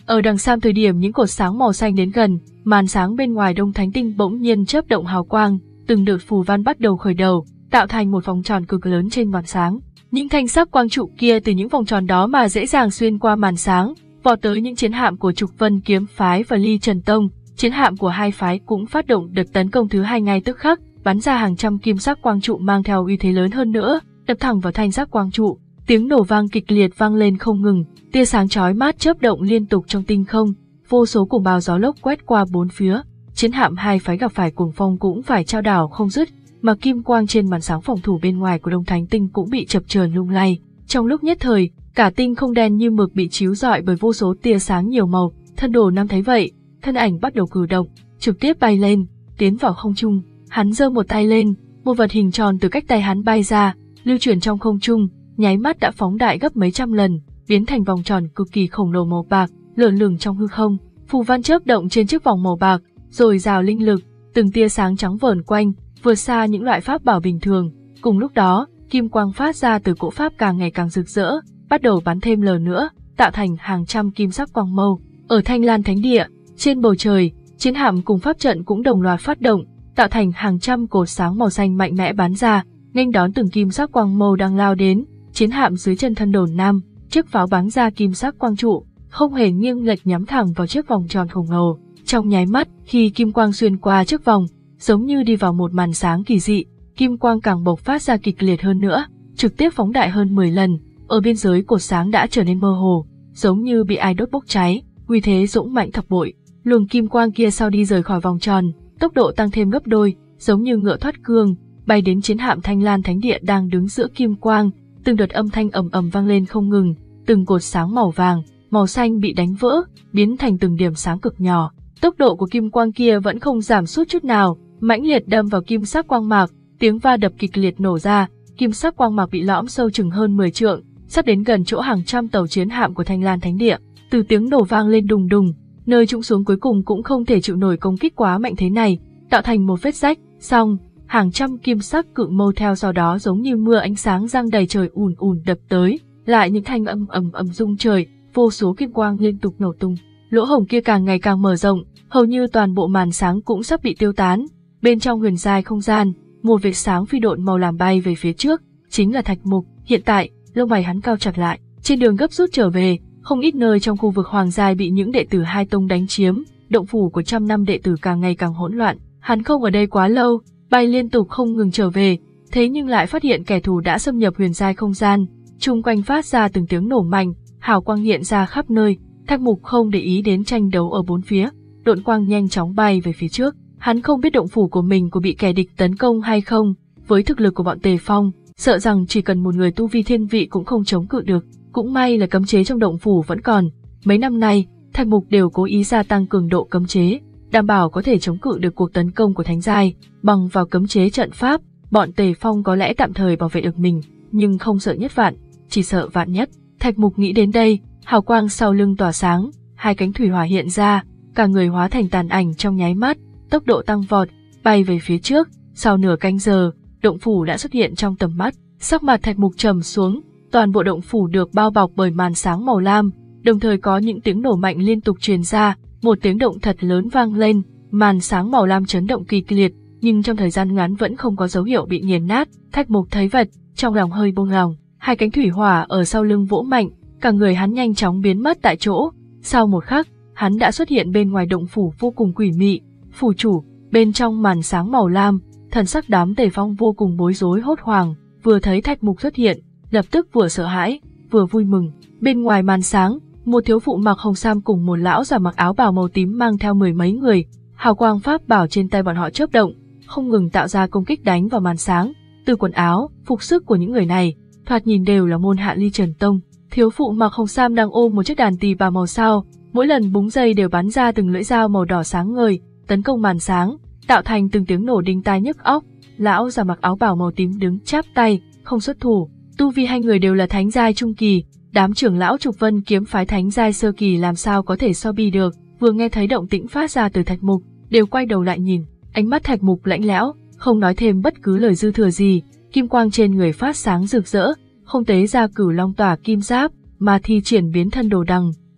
Ở đằng xa thời điểm những cột sáng màu xanh đến gần, màn sáng bên ngoài Đông Thánh Tinh bỗng nhiên chớp động hào quang, từng đợt phù văn bắt đầu khởi đầu, tạo thành một vòng tròn cực lớn trên màn sáng. Những thanh sắc quang trụ kia từ những vòng tròn đó mà dễ dàng xuyên qua màn sáng, vọt tới những chiến hạm của Trục Vân Kiếm phái và Ly Trần Tông. Chiến hạm của hai phái cũng phát động đợt tấn công thứ hai ngay tức khắc, bắn ra hàng trăm kim sắc quang trụ mang theo uy thế lớn hơn nữa, đập thẳng vào thanh sắc quang trụ. Tiếng nổ vang kịch liệt vang lên không ngừng, tia sáng chói mát chớp động liên tục trong tinh không, vô số cuồng bão gió lốc quét qua bốn phía. Chiến hạm hai phái gặp phải cuồng phong cũng phải chao đảo không dứt, mà kim quang trên màn sáng phòng thủ bên ngoài của Đông Thánh Tinh cũng bị chập chờn lung lay. Trong lúc nhất thời, cả tinh không đen như mực bị chiếu rọi bởi vô số tia sáng nhiều màu. Thân Đồ Nam thấy vậy, thân ảnh bắt đầu cử động, trực tiếp bay lên, tiến vào không trung. Hắn giơ một tay lên, một vật hình tròn từ cách tay hắn bay ra, lưu chuyển trong không trung, nháy mắt đã phóng đại gấp mấy trăm lần, biến thành vòng tròn cực kỳ khổng lồ màu bạc, lượn lửng trong hư không. Phù văn chớp động trên chiếc vòng màu bạc, rồi rào linh lực, từng tia sáng trắng vờn quanh, vượt xa những loại pháp bảo bình thường. Cùng lúc đó, kim quang phát ra từ cỗ pháp càng ngày càng rực rỡ, bắt đầu bắn thêm lờ nữa, tạo thành hàng trăm kim sắc quang mâu. Ở Thanh Lan Thánh Địa, trên bầu trời, chiến hạm cùng pháp trận cũng đồng loạt phát động, tạo thành hàng trăm cột sáng màu xanh mạnh mẽ bắn ra, nghênh đón từng kim sắc quang mâu đang lao đến. Chiến hạm dưới chân Thân Đồ Nam, chiếc pháo bắn ra kim sắc quang trụ, không hề nghiêng lệch nhắm thẳng vào chiếc vòng tròn khổng lồ. Trong nháy mắt, khi kim quang xuyên qua chiếc vòng, giống như đi vào một màn sáng kỳ dị, kim quang càng bộc phát ra kịch liệt hơn nữa, trực tiếp phóng đại hơn mười lần. Ở biên giới cột sáng đã trở nên mơ hồ, giống như bị ai đốt bốc cháy, uy thế dũng mạnh thập bội. Luồng kim quang kia sau đi rời khỏi vòng tròn, tốc độ tăng thêm gấp đôi, giống như ngựa thoát cương, bay đến chiến hạm Thanh Lan Thánh Địa đang đứng giữa kim quang. Từng đợt âm thanh ầm ầm vang lên không ngừng, từng cột sáng màu vàng, màu xanh bị đánh vỡ, biến thành từng điểm sáng cực nhỏ. Tốc độ của kim quang kia vẫn không giảm sút chút nào, mãnh liệt đâm vào kim sắc quang mạc, tiếng va đập kịch liệt nổ ra, kim sắc quang mạc bị lõm sâu chừng hơn mười trượng, sắp đến gần chỗ hàng trăm tàu chiến hạm của Thanh Lan Thánh Địa. Từ tiếng nổ vang lên đùng đùng, nơi trũng xuống cuối cùng cũng không thể chịu nổi công kích quá mạnh thế này, tạo thành một vết rách. Xong, hàng trăm kim sắc cự mâu theo sau đó giống như mưa ánh sáng giăng đầy trời ùn ùn đập tới, lại những thanh âm ầm ầm rung trời, vô số kim quang liên tục nổ tung. Lỗ hổng kia càng ngày càng mở rộng, hầu như toàn bộ màn sáng cũng sắp bị tiêu tán. Bên trong huyền giai không gian, một vệt sáng phi độn màu làm bay về phía trước, chính là Thạch Mục. Hiện tại, lông mày hắn cau chặt lại, trên đường gấp rút trở về, không ít nơi trong khu vực Hoàng Giai bị những đệ tử hai tông đánh chiếm, động phủ của trăm năm đệ tử càng ngày càng hỗn loạn. Hắn không ở đây quá lâu, bay liên tục không ngừng trở về, thế nhưng lại phát hiện kẻ thù đã xâm nhập huyền giai không gian, chung quanh phát ra từng tiếng nổ mạnh, hào quang hiện ra khắp nơi. Thạch Mục không để ý đến tranh đấu ở bốn phía, độn quang nhanh chóng bay về phía trước. Hắn không biết động phủ của mình có bị kẻ địch tấn công hay không, với thực lực của bọn Tề Phong, sợ rằng chỉ cần một người tu vi thiên vị cũng không chống cự được. Cũng may là cấm chế trong động phủ vẫn còn. Mấy năm nay, Thạch Mục đều cố ý gia tăng cường độ cấm chế, đảm bảo có thể chống cự được cuộc tấn công của thánh giai. Bằng vào cấm chế trận pháp, bọn Tề Phong có lẽ tạm thời bảo vệ được mình, nhưng không sợ nhất vạn, chỉ sợ vạn nhất. Thạch Mục nghĩ đến đây, hào quang sau lưng tỏa sáng, hai cánh thủy hỏa hiện ra, cả người hóa thành tàn ảnh trong nháy mắt, tốc độ tăng vọt, bay về phía trước. Sau nửa canh giờ, động phủ đã xuất hiện trong tầm mắt. Sắc mặt Thạch Mục trầm xuống, toàn bộ động phủ được bao bọc bởi màn sáng màu lam, đồng thời có những tiếng nổ mạnh liên tục truyền ra, một tiếng động thật lớn vang lên, màn sáng màu lam chấn động kịch liệt, nhưng trong thời gian ngắn vẫn không có dấu hiệu bị nghiền nát. Thạch Mục thấy vậy, trong lòng hơi buông lòng, hai cánh thủy hỏa ở sau lưng vỗ mạnh, cả người hắn nhanh chóng biến mất tại chỗ. Sau một khắc, hắn đã xuất hiện bên ngoài động phủ vô cùng quỷ mị. Phủ chủ, bên trong màn sáng màu lam, thần sắc đám Tề Phong vô cùng bối rối hốt hoảng, vừa thấy Thạch Mục xuất hiện, lập tức vừa sợ hãi, vừa vui mừng. Bên ngoài màn sáng, một thiếu phụ mặc hồng sam cùng một lão già mặc áo bào màu tím mang theo mười mấy người, hào quang pháp bảo trên tay bọn họ chớp động, không ngừng tạo ra công kích đánh vào màn sáng. Từ quần áo, phục sức của những người này, thoạt nhìn đều là môn hạ Ly Trần Tông. Thiếu phụ mặc hồng sam đang ôm một chiếc đàn tỳ bà màu sao, mỗi lần búng dây đều bắn ra từng lưỡi dao màu đỏ sáng ngời, tấn công màn sáng, tạo thành từng tiếng nổ đinh tai nhức óc. Lão già mặc áo bào màu tím đứng chắp tay, không xuất thủ. Tu vi hai người đều là thánh giai trung kỳ, đám trưởng lão Trục Vân Kiếm phái thánh giai sơ kỳ làm sao có thể so bì được. Vừa nghe thấy động tĩnh phát ra từ Thạch Mục, đều quay đầu lại nhìn, ánh mắt Thạch Mục lạnh lẽo, không nói thêm bất cứ lời dư thừa gì. Kim quang trên người phát sáng rực rỡ, không tế ra Cửu Long tỏa kim giáp, mà thi triển biến thân đồ đằng,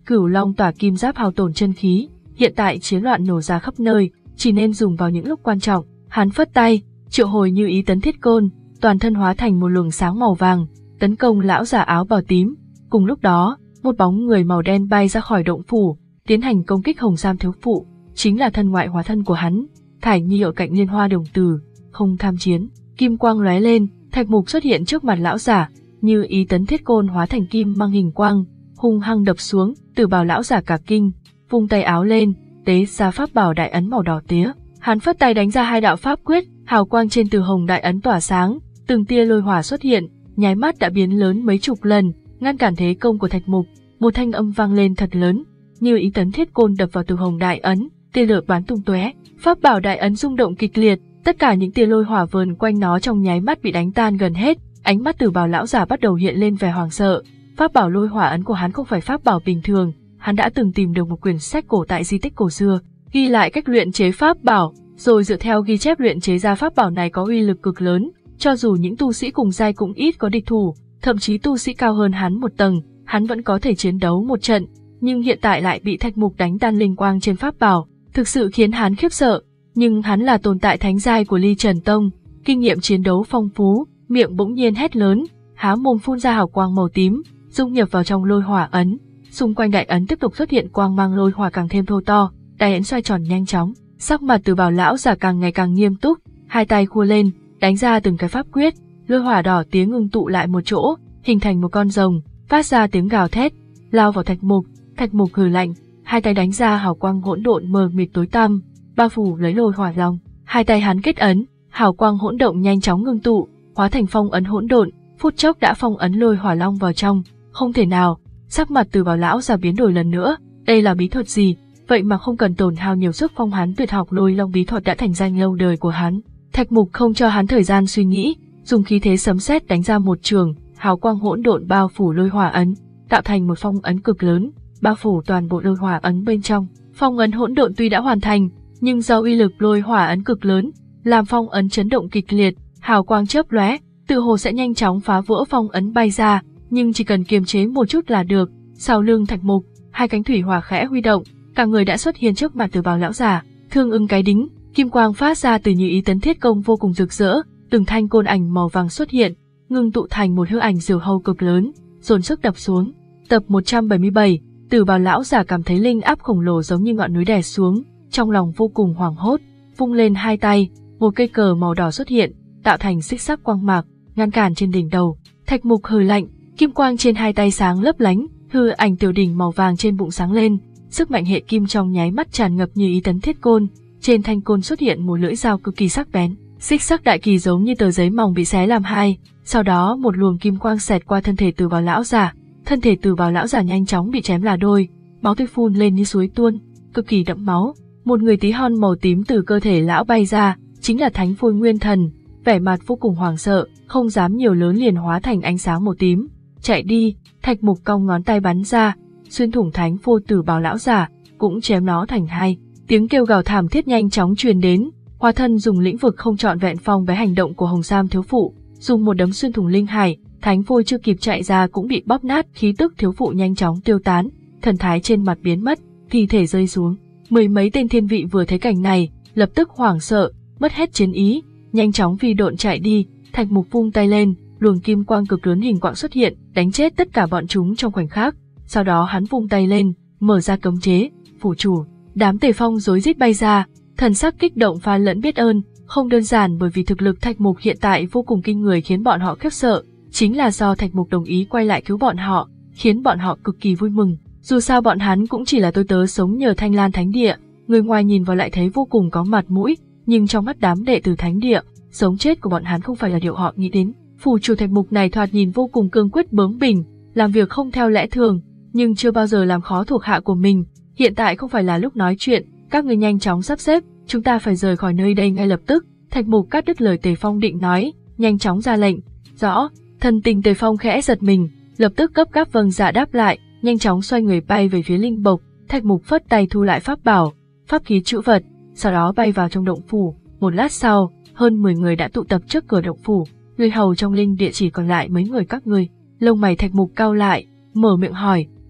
Cửu Long tỏa kim giáp hao tổn chân khí, hiện tại chiến loạn nổ ra khắp nơi, chỉ nên dùng vào những lúc quan trọng. Hắn phất tay, triệu hồi Như Ý Tấn Thiết Côn, toàn thân hóa thành một luồng sáng màu vàng, tấn công lão giả áo bào tím. Cùng lúc đó, một bóng người màu đen bay ra khỏi động phủ, tiến hành công kích Hồng Sam thiếu phụ, chính là thân ngoại hóa thân của hắn, Thải Nhi ở cạnh Liên Hoa Đồng Tử. Không tham chiến, kim quang lóe lên, Thạch Mục xuất hiện trước mặt lão giả, Như Ý Tấn Thiết Côn hóa thành kim mang hình quang, hung hăng đập xuống. Tử Bào lão giả cả kinh, vung tay áo lên, tế ra pháp bảo đại ấn màu đỏ tía. Hắn phất tay đánh ra hai đạo pháp quyết, hào quang trên Từ Hồng đại ấn tỏa sáng, từng tia lôi hỏa xuất hiện, nháy mắt đã biến lớn mấy chục lần, ngăn cản thế công của Thạch Mục. Một thanh âm vang lên thật lớn, Như Ý Tấn Thiết Côn đập vào Từ Hồng đại ấn, tia lửa bắn tung tóe, pháp bảo đại ấn rung động kịch liệt, tất cả những tia lôi hỏa vờn quanh nó trong nháy mắt bị đánh tan gần hết. Ánh mắt Tử Bào lão giả bắt đầu hiện lên vẻ hoảng sợ. Pháp bảo lôi hỏa ấn của hắn không phải pháp bảo bình thường, hắn đã từng tìm được một quyển sách cổ tại di tích cổ xưa, ghi lại cách luyện chế pháp bảo, rồi dựa theo ghi chép luyện chế ra pháp bảo này có uy lực cực lớn, cho dù những tu sĩ cùng giai cũng ít có địch thủ, thậm chí tu sĩ cao hơn hắn một tầng, hắn vẫn có thể chiến đấu một trận, nhưng hiện tại lại bị Thạch Mục đánh tan linh quang trên pháp bảo, thực sự khiến hắn khiếp sợ. Nhưng hắn là tồn tại thánh giai của Ly Trần Tông, kinh nghiệm chiến đấu phong phú, miệng bỗng nhiên hét lớn, há mồm phun ra hào quang màu tím, dung nhập vào trong lôi hỏa ấn. Xung quanh đại ấn tiếp tục xuất hiện quang mang lôi hỏa càng thêm thô to, đại ấn xoay tròn nhanh chóng. Sắc mặt Từ Bào lão giả càng ngày càng nghiêm túc, hai tay khua lên, đánh ra từng cái pháp quyết, lôi hỏa đỏ tiếng ngưng tụ lại một chỗ, hình thành một con rồng, phát ra tiếng gào thét, lao vào Thạch Mục. Thạch Mục hừ lạnh, hai tay đánh ra hào quang hỗn độn mờ mịt tối tăm, bao phủ lấy lôi hỏa long. Hai tay hắn kết ấn, hào quang hỗn động nhanh chóng ngưng tụ, hóa thành phong ấn hỗn độn, phút chốc đã phong ấn lôi hỏa long vào trong. Không thể nào, sắc mặt Từ Bào lão giả biến đổi lần nữa, đây là bí thuật gì? Vậy mà không cần tổn hao nhiều sức phong hắn tuyệt học lôi long bí thuật đã thành danh lâu đời của hắn. Thạch Mục không cho hắn thời gian suy nghĩ, dùng khí thế sấm sét đánh ra một trường, hào quang hỗn độn bao phủ lôi hỏa ấn, tạo thành một phong ấn cực lớn, bao phủ toàn bộ lôi hỏa ấn bên trong. Phong ấn hỗn độn tuy đã hoàn thành, nhưng do uy lực lôi hỏa ấn cực lớn, làm phong ấn chấn động kịch liệt, hào quang chớp lóe, tự hồ sẽ nhanh chóng phá vỡ phong ấn bay ra, nhưng chỉ cần kiềm chế một chút là được. Sau lưng Thạch Mục, hai cánh thủy hỏa khẽ huy động, cả người đã xuất hiện trước mặt Từ Bào lão giả, thương ưng cái đính, kim quang phát ra từ Như Ý Tấn Thiết Công vô cùng rực rỡ, từng thanh côn ảnh màu vàng xuất hiện, ngưng tụ thành một hư ảnh diều hâu cực lớn, dồn sức đập xuống. Tập một trăm bảy mươi bảy, Từ Bào lão giả cảm thấy linh áp khổng lồ giống như ngọn núi đè xuống, trong lòng vô cùng hoảng hốt, vung lên hai tay, một cây cờ màu đỏ xuất hiện, tạo thành xích sắc quang mạc, ngăn cản trên đỉnh đầu. Thạch Mục hừ lạnh, kim quang trên hai tay sáng lấp lánh, hư ảnh tiểu đỉnh màu vàng trên bụng sáng lên, sức mạnh hệ kim trong nháy mắt tràn ngập Như Ý Tấn Thiết Côn. Trên thanh côn xuất hiện một lưỡi dao cực kỳ sắc bén, xích sắc đại kỳ giống như tờ giấy mỏng bị xé làm hai. Sau đó một luồng kim quang xẹt qua thân thể Từ Bào lão giả, thân thể Từ Bào lão giả nhanh chóng bị chém là đôi, máu tươi phun lên như suối tuôn, cực kỳ đẫm máu. Một người tí hon màu tím từ cơ thể lão bay ra, chính là Thánh Phôi Nguyên Thần, vẻ mặt vô cùng hoảng sợ, không dám nhiều lớn liền hóa thành ánh sáng màu tím. Chạy đi! Thạch Mục cong ngón tay bắn ra, xuyên thủng Thánh Phôi Từ Bào lão giả, cũng chém nó thành hai. Tiếng kêu gào thảm thiết nhanh chóng truyền đến, hóa thân dùng lĩnh vực không trọn vẹn phong với hành động của Hồng Sam thiếu phụ, dùng một đấm xuyên thủng linh hải, Thánh Phôi chưa kịp chạy ra cũng bị bóp nát, khí tức thiếu phụ nhanh chóng tiêu tán, thần thái trên mặt biến mất, thi thể rơi xuống. Mười mấy tên thiên vị vừa thấy cảnh này, lập tức hoảng sợ, mất hết chiến ý, nhanh chóng phi độn chạy đi. Thạch Mục vung tay lên, luồng kim quang cực lớn hình quạng xuất hiện, đánh chết tất cả bọn chúng trong khoảnh khắc. Sau đó hắn vung tay lên, mở ra cấm chế, phủ chủ, đám Tề Phong rối rít bay ra, thần sắc kích động pha lẫn biết ơn, không đơn giản bởi vì thực lực Thạch Mục hiện tại vô cùng kinh người khiến bọn họ khiếp sợ, chính là do Thạch Mục đồng ý quay lại cứu bọn họ, khiến bọn họ cực kỳ vui mừng. Dù sao bọn hắn cũng chỉ là tôi tớ sống nhờ Thanh Lan Thánh Địa, người ngoài nhìn vào lại thấy vô cùng có mặt mũi, nhưng trong mắt đám đệ tử Thánh Địa, sống chết của bọn hắn không phải là điều họ nghĩ đến. Phủ chủ Thạch Mục này thoạt nhìn vô cùng cương quyết bướng bỉnh, làm việc không theo lẽ thường, nhưng chưa bao giờ làm khó thuộc hạ của mình. Hiện tại không phải là lúc nói chuyện, các người nhanh chóng sắp xếp, chúng ta phải rời khỏi nơi đây ngay lập tức. Thạch Mục cắt đứt lời Tề Phong định nói, nhanh chóng ra lệnh. Rõ. Thần tình Tề Phong khẽ giật mình, lập tức cấp gáp vâng dạ đáp lại, nhanh chóng xoay người bay về phía linh bộc. Thạch Mục phất tay thu lại pháp bảo, pháp khí trữ vật, sau đó bay vào trong động phủ. Một lát sau, hơn mười người đã tụ tập trước cửa động phủ. Người hầu trong linh địa chỉ còn lại mấy người các ngươi. Lông mày Thạch Mục cau lại, mở miệng hỏi,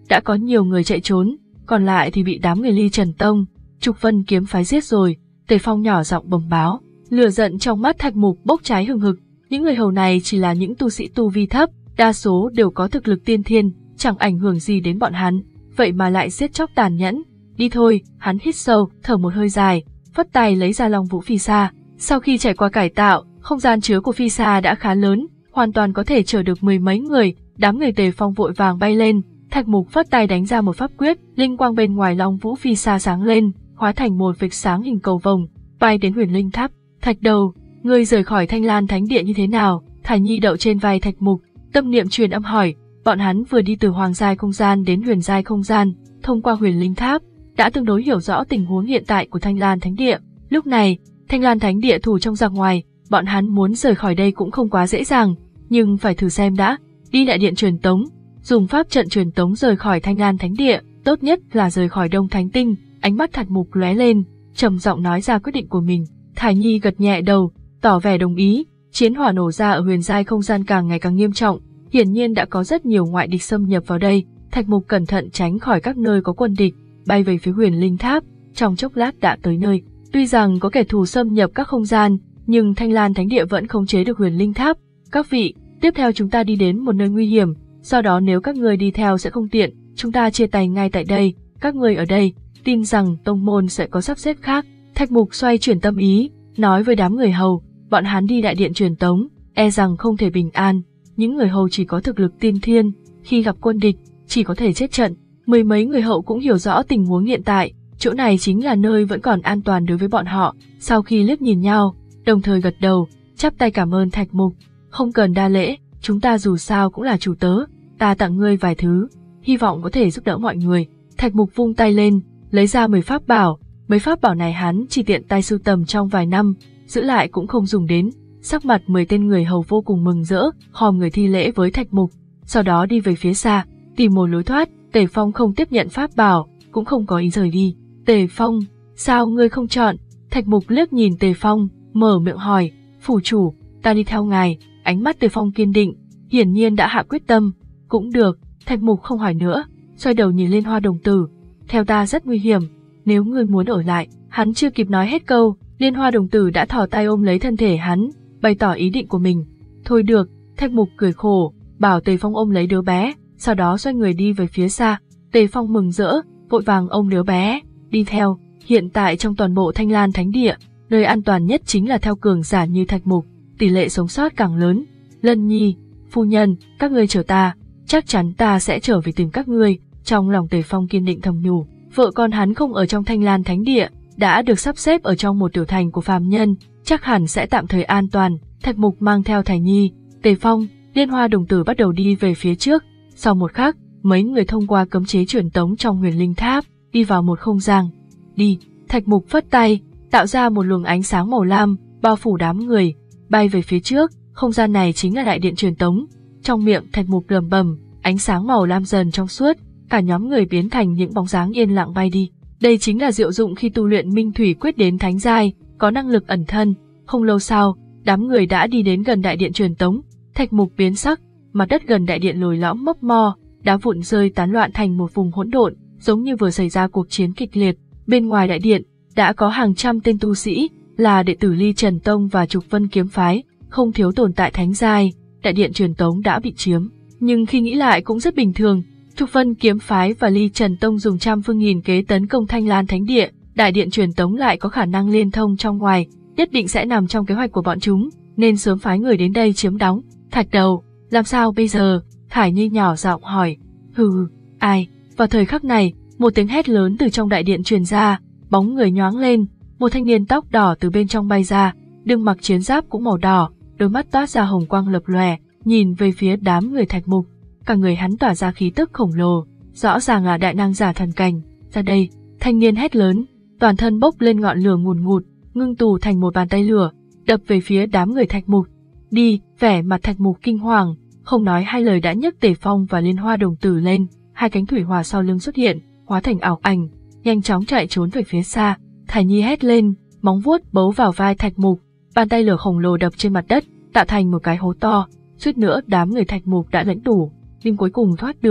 đã có nhiều người chạy trốn, còn lại thì bị đám người Ly Trần Tông, Trục Vân kiếm phái giết rồi. Tề Phong nhỏ giọng bẩm báo, lửa giận trong mắt Thạch Mục bốc cháy hừng hực. Những người hầu này chỉ là những tu sĩ tu vi thấp, đa số đều có thực lực tiên thiên, chẳng ảnh hưởng gì đến bọn hắn, vậy mà lại giết chóc tàn nhẫn. Đi thôi, hắn hít sâu, thở một hơi dài, phất tay lấy ra Long Vũ Phi Sa. Sau khi trải qua cải tạo, không gian chứa của Phi Sa đã khá lớn, hoàn toàn có thể chở được mười mấy người. Đám người Tề Phong vội vàng bay lên, Thạch Mục phất tay đánh ra một pháp quyết, linh quang bên ngoài Long Vũ Phi Sa sáng lên, hóa thành một vệt sáng hình cầu vồng, bay đến Huyền Linh Tháp. Thạch Đầu, ngươi rời khỏi Thanh Lan Thánh Địa như thế nào? Thải Nhi đậu trên vai Thạch Mục, tâm niệm truyền âm hỏi. Bọn hắn vừa đi từ Hoàng giai không gian đến Huyền giai không gian, thông qua Huyền Linh Tháp, đã tương đối hiểu rõ tình huống hiện tại của Thanh Lan Thánh Địa. Lúc này, Thanh Lan Thánh Địa thủ trong giặc ngoài, bọn hắn muốn rời khỏi đây cũng không quá dễ dàng, nhưng phải thử xem đã. Đi đại điện truyền tống, dùng pháp trận truyền tống rời khỏi Thanh Lan Thánh Địa, tốt nhất là rời khỏi Đông Thánh Tinh. Ánh mắt Thạch Mục lóe lên, trầm giọng nói ra quyết định của mình. Thải Nhi gật nhẹ đầu, tỏ vẻ đồng ý. Chiến hỏa nổ ra ở Huyền giai không gian càng ngày càng nghiêm trọng, hiển nhiên đã có rất nhiều ngoại địch xâm nhập vào đây. Thạch Mục cẩn thận tránh khỏi các nơi có quân địch, bay về phía Huyền Linh Tháp, trong chốc lát đã tới nơi. Tuy rằng có kẻ thù xâm nhập các không gian, nhưng Thanh Lan Thánh Địa vẫn khống chế được Huyền Linh Tháp. Các vị, tiếp theo chúng ta đi đến một nơi nguy hiểm, do đó nếu các ngươi đi theo sẽ không tiện, chúng ta chia tay ngay tại đây. Các ngươi ở đây, tin rằng tông môn sẽ có sắp xếp khác. Thạch Mục xoay chuyển tâm ý, nói với đám người hầu, bọn hắn đi đại điện truyền tống, e rằng không thể bình an. Những người hầu chỉ có thực lực tiên thiên, khi gặp quân địch, chỉ có thể chết trận. Mười mấy người hậu cũng hiểu rõ tình huống hiện tại, chỗ này chính là nơi vẫn còn an toàn đối với bọn họ. Sau khi liếc nhìn nhau, đồng thời gật đầu, chắp tay cảm ơn Thạch Mục. Không cần đa lễ, chúng ta dù sao cũng là chủ tớ, ta tặng ngươi vài thứ, hy vọng có thể giúp đỡ mọi người. Thạch Mục vung tay lên, lấy ra mười pháp bảo, mấy pháp bảo này hắn chỉ tiện tay sưu tầm trong vài năm, giữ lại cũng không dùng đến. Sắc mặt mười tên người hầu vô cùng mừng rỡ, khom người thi lễ với Thạch Mục, sau đó đi về phía xa, tìm một lối thoát. Tề Phong không tiếp nhận pháp bảo, cũng không có ý rời đi. Tề Phong, sao ngươi không chọn? Thạch Mục liếc nhìn Tề Phong, mở miệng hỏi. Phủ chủ, ta đi theo ngài. Ánh mắt Tề Phong kiên định, hiển nhiên đã hạ quyết tâm. Cũng được, Thạch Mục không hỏi nữa, xoay đầu nhìn Liên Hoa Đồng Tử. Theo ta rất nguy hiểm, nếu ngươi muốn ở lại. Hắn chưa kịp nói hết câu, Liên Hoa Đồng Tử đã thò tay ôm lấy thân thể hắn, bày tỏ ý định của mình. Thôi được, Thạch Mục cười khổ, bảo Tề Phong ôm lấy đứa bé, sau đó xoay người đi về phía xa. Tề Phong mừng rỡ, vội vàng ôm đứa bé, đi theo. Hiện tại trong toàn bộ Thanh Lan Thánh Địa, nơi an toàn nhất chính là theo cường giả như Thạch Mục, tỷ lệ sống sót càng lớn. Lân Nhi, phu nhân, các ngươi chờ ta, chắc chắn ta sẽ trở về tìm các ngươi. Trong lòng Tề Phong kiên định thầm nhủ, vợ con hắn không ở trong Thanh Lan Thánh Địa, đã được sắp xếp ở trong một tiểu thành của phàm nhân, chắc hẳn sẽ tạm thời an toàn. Thạch Mục mang theo Thải Nhi, Tề Phong, Liên Hoa Đồng Tử bắt đầu đi về phía trước. Sau một khắc, mấy người thông qua cấm chế truyền tống trong Huyền Linh Tháp, đi vào một không gian. Đi, Thạch Mục phất tay, tạo ra một luồng ánh sáng màu lam, bao phủ đám người, bay về phía trước. Không gian này chính là đại điện truyền tống. Trong miệng Thạch Mục lẩm bẩm, ánh sáng màu lam dần trong suốt, cả nhóm người biến thành những bóng dáng yên lặng bay đi. Đây chính là diệu dụng khi tu luyện Minh Thủy Quyết đến thánh giai, có năng lực ẩn thân. Không lâu sau, đám người đã đi đến gần đại điện truyền tống. Thạch Mục biến sắc, mặt đất gần đại điện lồi lõm mấp mo, đá vụn rơi tán loạn thành một vùng hỗn độn, giống như vừa xảy ra cuộc chiến kịch liệt. Bên ngoài đại điện đã có hàng trăm tên tu sĩ, là đệ tử Ly Trần Tông và Trục Vân kiếm phái, không thiếu tồn tại thánh giai. Đại điện truyền tống đã bị chiếm, nhưng khi nghĩ lại cũng rất bình thường. Trục Vân kiếm phái và Ly Trần Tông dùng trăm phương nghìn kế tấn công Thanh Lan Thánh Địa, đại điện truyền tống lại có khả năng liên thông trong ngoài, nhất định sẽ nằm trong kế hoạch của bọn chúng, nên sớm phái người đến đây chiếm đóng. Thạch Đầu, làm sao bây giờ? Thải Nhi nhỏ giọng hỏi. Hừ, ai? Vào thời khắc này, một tiếng hét lớn từ trong đại điện truyền ra, bóng người nhoáng lên, một thanh niên tóc đỏ từ bên trong bay ra, đương mặc chiến giáp cũng màu đỏ, đôi mắt toát ra hồng quang lập lòe, nhìn về phía đám người Thạch Mục. Cả người hắn tỏa ra khí tức khổng lồ, rõ ràng là đại năng giả thần cảnh. Ra đây, thanh niên hét lớn, toàn thân bốc lên ngọn lửa ngùn ngụt, ngưng tụ thành một bàn tay lửa, đập về phía đám người Thạch Mục. Đi, vẻ mặt Thạch Mục kinh hoàng, không nói hai lời đã nhấc Tề Phong và Liên Hoa Đồng Tử lên, hai cánh thủy hỏa sau lưng xuất hiện, hóa thành ảo ảnh, nhanh chóng chạy trốn về phía xa. Thải Nhi hét lên, móng vuốt bấu vào vai Thạch Mục, bàn tay lửa khổng lồ đập trên mặt đất, tạo thành một cái hố to, suýt nữa đám người Thạch Mục đã lãnh đủ, nhưng cuối cùng thoát được.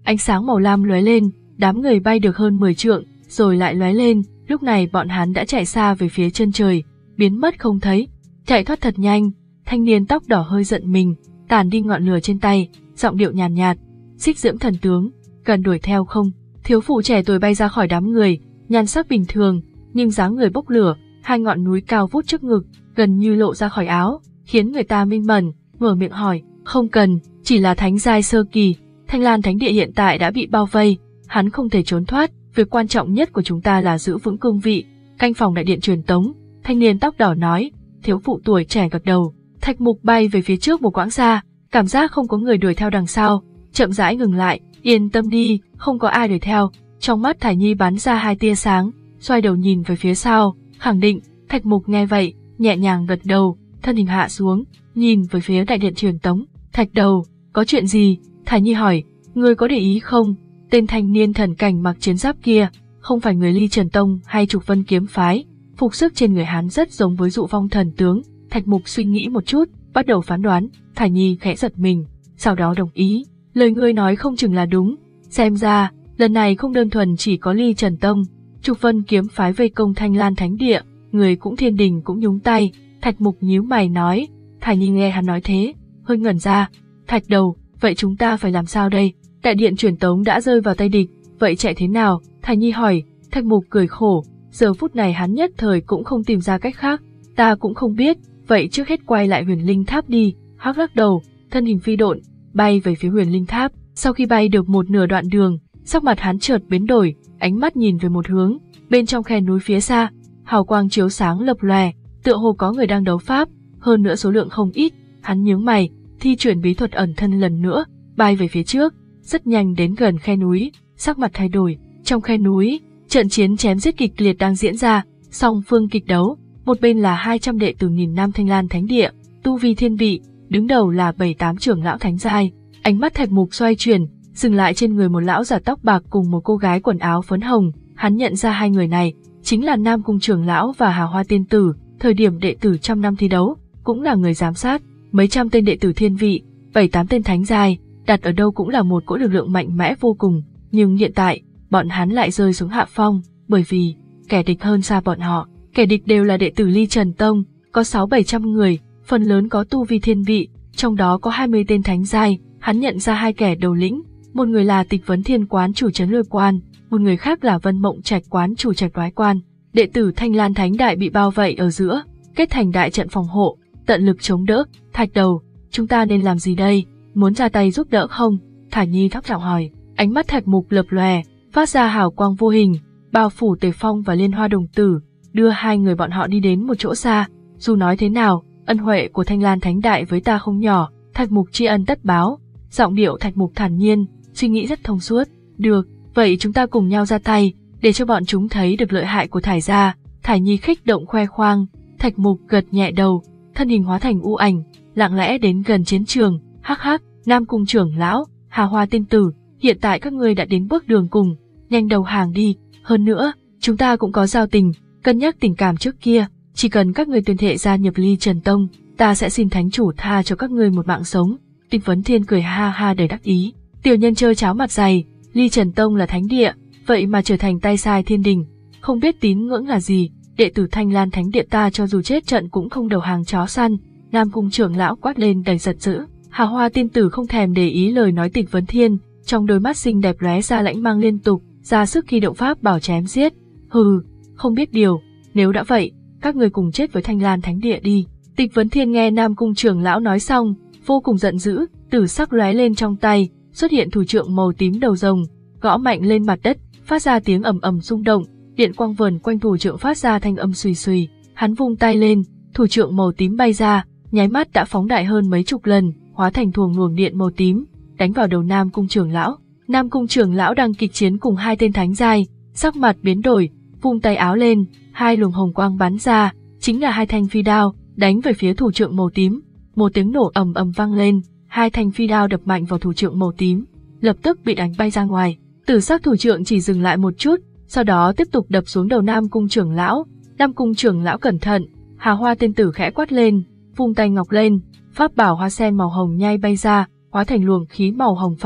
ánh sáng màu lam lóe lên, đám người bay được hơn mười trượng, rồi lại lóe lên, lúc này bọn hắn đã chạy xa về phía chân trời, biến mất không thấy. Chạy thoát thật nhanh, thanh niên tóc đỏ hơi giận mình, tàn đi ngọn lửa trên tay, giọng điệu nhàn nhạt, nhạt, Xích Diễm thần tướng, cần đuổi theo không? Thiếu phụ trẻ tuổi bay ra khỏi đám người, nhan sắc bình thường, nhưng dáng người bốc lửa, hai ngọn núi cao vút trước ngực, gần như lộ ra khỏi áo, khiến người ta minh mẩn, mở miệng hỏi, không cần, chỉ là thánh giai sơ kỳ, Thanh Lan Thánh Địa hiện tại đã bị bao vây, hắn không thể trốn thoát, việc quan trọng nhất của chúng ta là giữ vững cương vị, canh phòng đại điện truyền tống, thanh niên tóc đỏ nói. Thiếu phụ tuổi trẻ gật đầu, Thạch Mục bay về phía trước một quãng xa, cảm giác không có người đuổi theo đằng sau, chậm rãi ngừng lại, yên tâm đi, không có ai đuổi theo. Trong mắt Thải Nhi bắn ra hai tia sáng, xoay đầu nhìn về phía sau, khẳng định. Thạch Mục nghe vậy, nhẹ nhàng gật đầu, thân hình hạ xuống, nhìn về phía đại điện truyền tống. Thạch đầu, có chuyện gì? Thải Nhi hỏi, ngươi có để ý không? Tên thanh niên thần cảnh mặc chiến giáp kia, không phải người Ly Trần Tông hay Trục Vân kiếm phái, phục sức trên người hắn rất giống với Dụ Phong thần tướng. Thạch Mục suy nghĩ một chút, bắt đầu phán đoán. Thải Nhi khẽ giật mình, sau đó đồng ý, lời ngươi nói không chừng là đúng, xem ra lần này không đơn thuần chỉ có Ly Trần Tông, Trục Vân kiếm phái vây công Thanh Lan Thánh Địa, người cũng thiên đình cũng nhúng tay. Thạch Mục nhíu mày nói. Thải Nhi nghe hắn nói thế, hơi ngẩn ra. Thạch đầu, vậy chúng ta phải làm sao đây? Đại điện truyền tống đã rơi vào tay địch, vậy chạy thế nào? Thải Nhi hỏi. Thạch Mục cười khổ, giờ phút này hắn nhất thời cũng không tìm ra cách khác. Ta cũng không biết, vậy trước hết quay lại Huyền Linh Tháp đi. Hắc lắc đầu, thân hình phi độn, bay về phía Huyền Linh Tháp. Sau khi bay được một nửa đoạn đường, sắc mặt hắn chợt biến đổi, ánh mắt nhìn về một hướng, bên trong khe núi phía xa, hào quang chiếu sáng lập lòe, tựa hồ có người đang đấu pháp, hơn nữa số lượng không ít. Hắn nhướng mày, thi chuyển bí thuật ẩn thân lần nữa, bay về phía trước, rất nhanh đến gần khe núi, sắc mặt thay đổi. Trong khe núi, trận chiến chém giết kịch liệt đang diễn ra, song phương kịch đấu, một bên là hai trăm đệ tử nghìn năm Thanh Lan Thánh Địa, tu vi thiên vị, đứng đầu là bảy tám trưởng lão thánh giai. Ánh mắt Thạch Mục xoay chuyển, dừng lại trên người một lão già tóc bạc cùng một cô gái quần áo phấn hồng. Hắn nhận ra hai người này chính là Nam Cung trưởng lão và Hà Hoa tiên tử. Thời điểm đệ tử trăm năm thi đấu, cũng là người giám sát mấy trăm tên đệ tử thiên vị, bảy tám tên thánh giai, đặt ở đâu cũng là một cỗ lực lượng mạnh mẽ vô cùng. Nhưng hiện tại, bọn hắn lại rơi xuống hạ phong, bởi vì kẻ địch hơn xa bọn họ. Kẻ địch đều là đệ tử Ly Trần Tông, có sáu bảy trăm người, phần lớn có tu vi thiên vị, trong đó có hai mươi tên thánh giai. Hắn nhận ra hai kẻ đầu lĩnh, một người là Tịch Vấn Thiên quán chủ trấn Lôi Quan, một người khác là Vân Mộng Trạch quán chủ Trạch Đoái Quan. Đệ tử Thanh Lan Thánh Đại bị bao vây ở giữa, kết thành đại trận phòng hộ, tận lực chống đỡ. Thạch đầu, chúng ta nên làm gì đây? Muốn ra tay giúp đỡ không? Thải Nhi thấp giọng hỏi. Ánh mắt Thạch Mục lập lòe, phát ra hào quang vô hình, bao phủ Tề Phong và Liên Hoa Đồng Tử, đưa hai người bọn họ đi đến một chỗ xa. Dù nói thế nào, ân huệ của Thanh Lan Thánh Đại với ta không nhỏ, Thạch Mục tri ân tất báo. Giọng điệu Thạch Mục thản nhiên, suy nghĩ rất thông suốt. Được, vậy chúng ta cùng nhau ra tay, để cho bọn chúng thấy được lợi hại của Thải gia. Thải Nhi khích động khoe khoang. Thạch Mục gật nhẹ đầu, thân hình hóa thành u ảnh, lặng lẽ đến gần chiến trường. Hắc hắc, Nam Cung trưởng lão, Hà Hoa tiên tử, hiện tại các ngươi đã đến bước đường cùng, nhanh đầu hàng đi. Hơn nữa, chúng ta cũng có giao tình, cân nhắc tình cảm trước kia, chỉ cần các ngươi tuyên thệ gia nhập Ly Trần Tông, ta sẽ xin thánh chủ tha cho các ngươi một mạng sống. Tịch Vấn Thiên cười ha ha đầy đắc ý. Tiểu nhân chơi cháo mặt dày, Ly Trần Tông là thánh địa, vậy mà trở thành tay sai thiên đình, không biết tín ngưỡng là gì. Đệ tử Thanh Lan Thánh Địa ta cho dù chết trận cũng không đầu hàng chó săn. Nam Cung trưởng lão quát lên đầy giận dữ. Hà Hoa tiên tử không thèm để ý lời nói Tịch Vấn Thiên, trong đôi mắt xinh đẹp lóe ra lãnh mang liên tục, ra sức khi động pháp bảo chém giết. Hừ, không biết điều, nếu đã vậy, các người cùng chết với Thanh Lan Thánh Địa đi. Tịch Vấn Thiên nghe Nam Cung trưởng lão nói xong, vô cùng giận dữ, tử sắc lóe lên trong tay, xuất hiện thủ trượng màu tím đầu rồng, gõ mạnh lên mặt đất, phát ra tiếng ầm ầm rung động, điện quang vờn quanh thủ trượng phát ra thanh âm xùy xùy. Hắn vung tay lên, thủ trượng màu tím bay ra, nháy mắt đã phóng đại hơn mấy chục lần, hóa thành thuồng luồng điện màu tím, đánh vào đầu Nam Cung trưởng lão. Nam Cung trưởng lão đang kịch chiến cùng hai tên thánh giai, sắc mặt biến đổi, vung tay áo lên, hai luồng hồng quang bắn ra, chính là hai thanh phi đao, đánh về phía thủ trượng màu tím. Một tiếng nổ ầm ầm vang lên, hai thanh phi đao đập mạnh vào thủ trượng màu tím, lập tức bị đánh bay ra ngoài. Tử sắc thủ trượng chỉ dừng lại một chút, sau đó tiếp tục đập xuống đầu Nam Cung trưởng lão. Nam Cung trưởng lão cẩn thận, Hà Hoa tiên tử khẽ quát lên, vung tay ngọc lên, pháp bảo hoa sen màu hồng nhai bay ra, hóa thành luồng khí màu hồng phấn,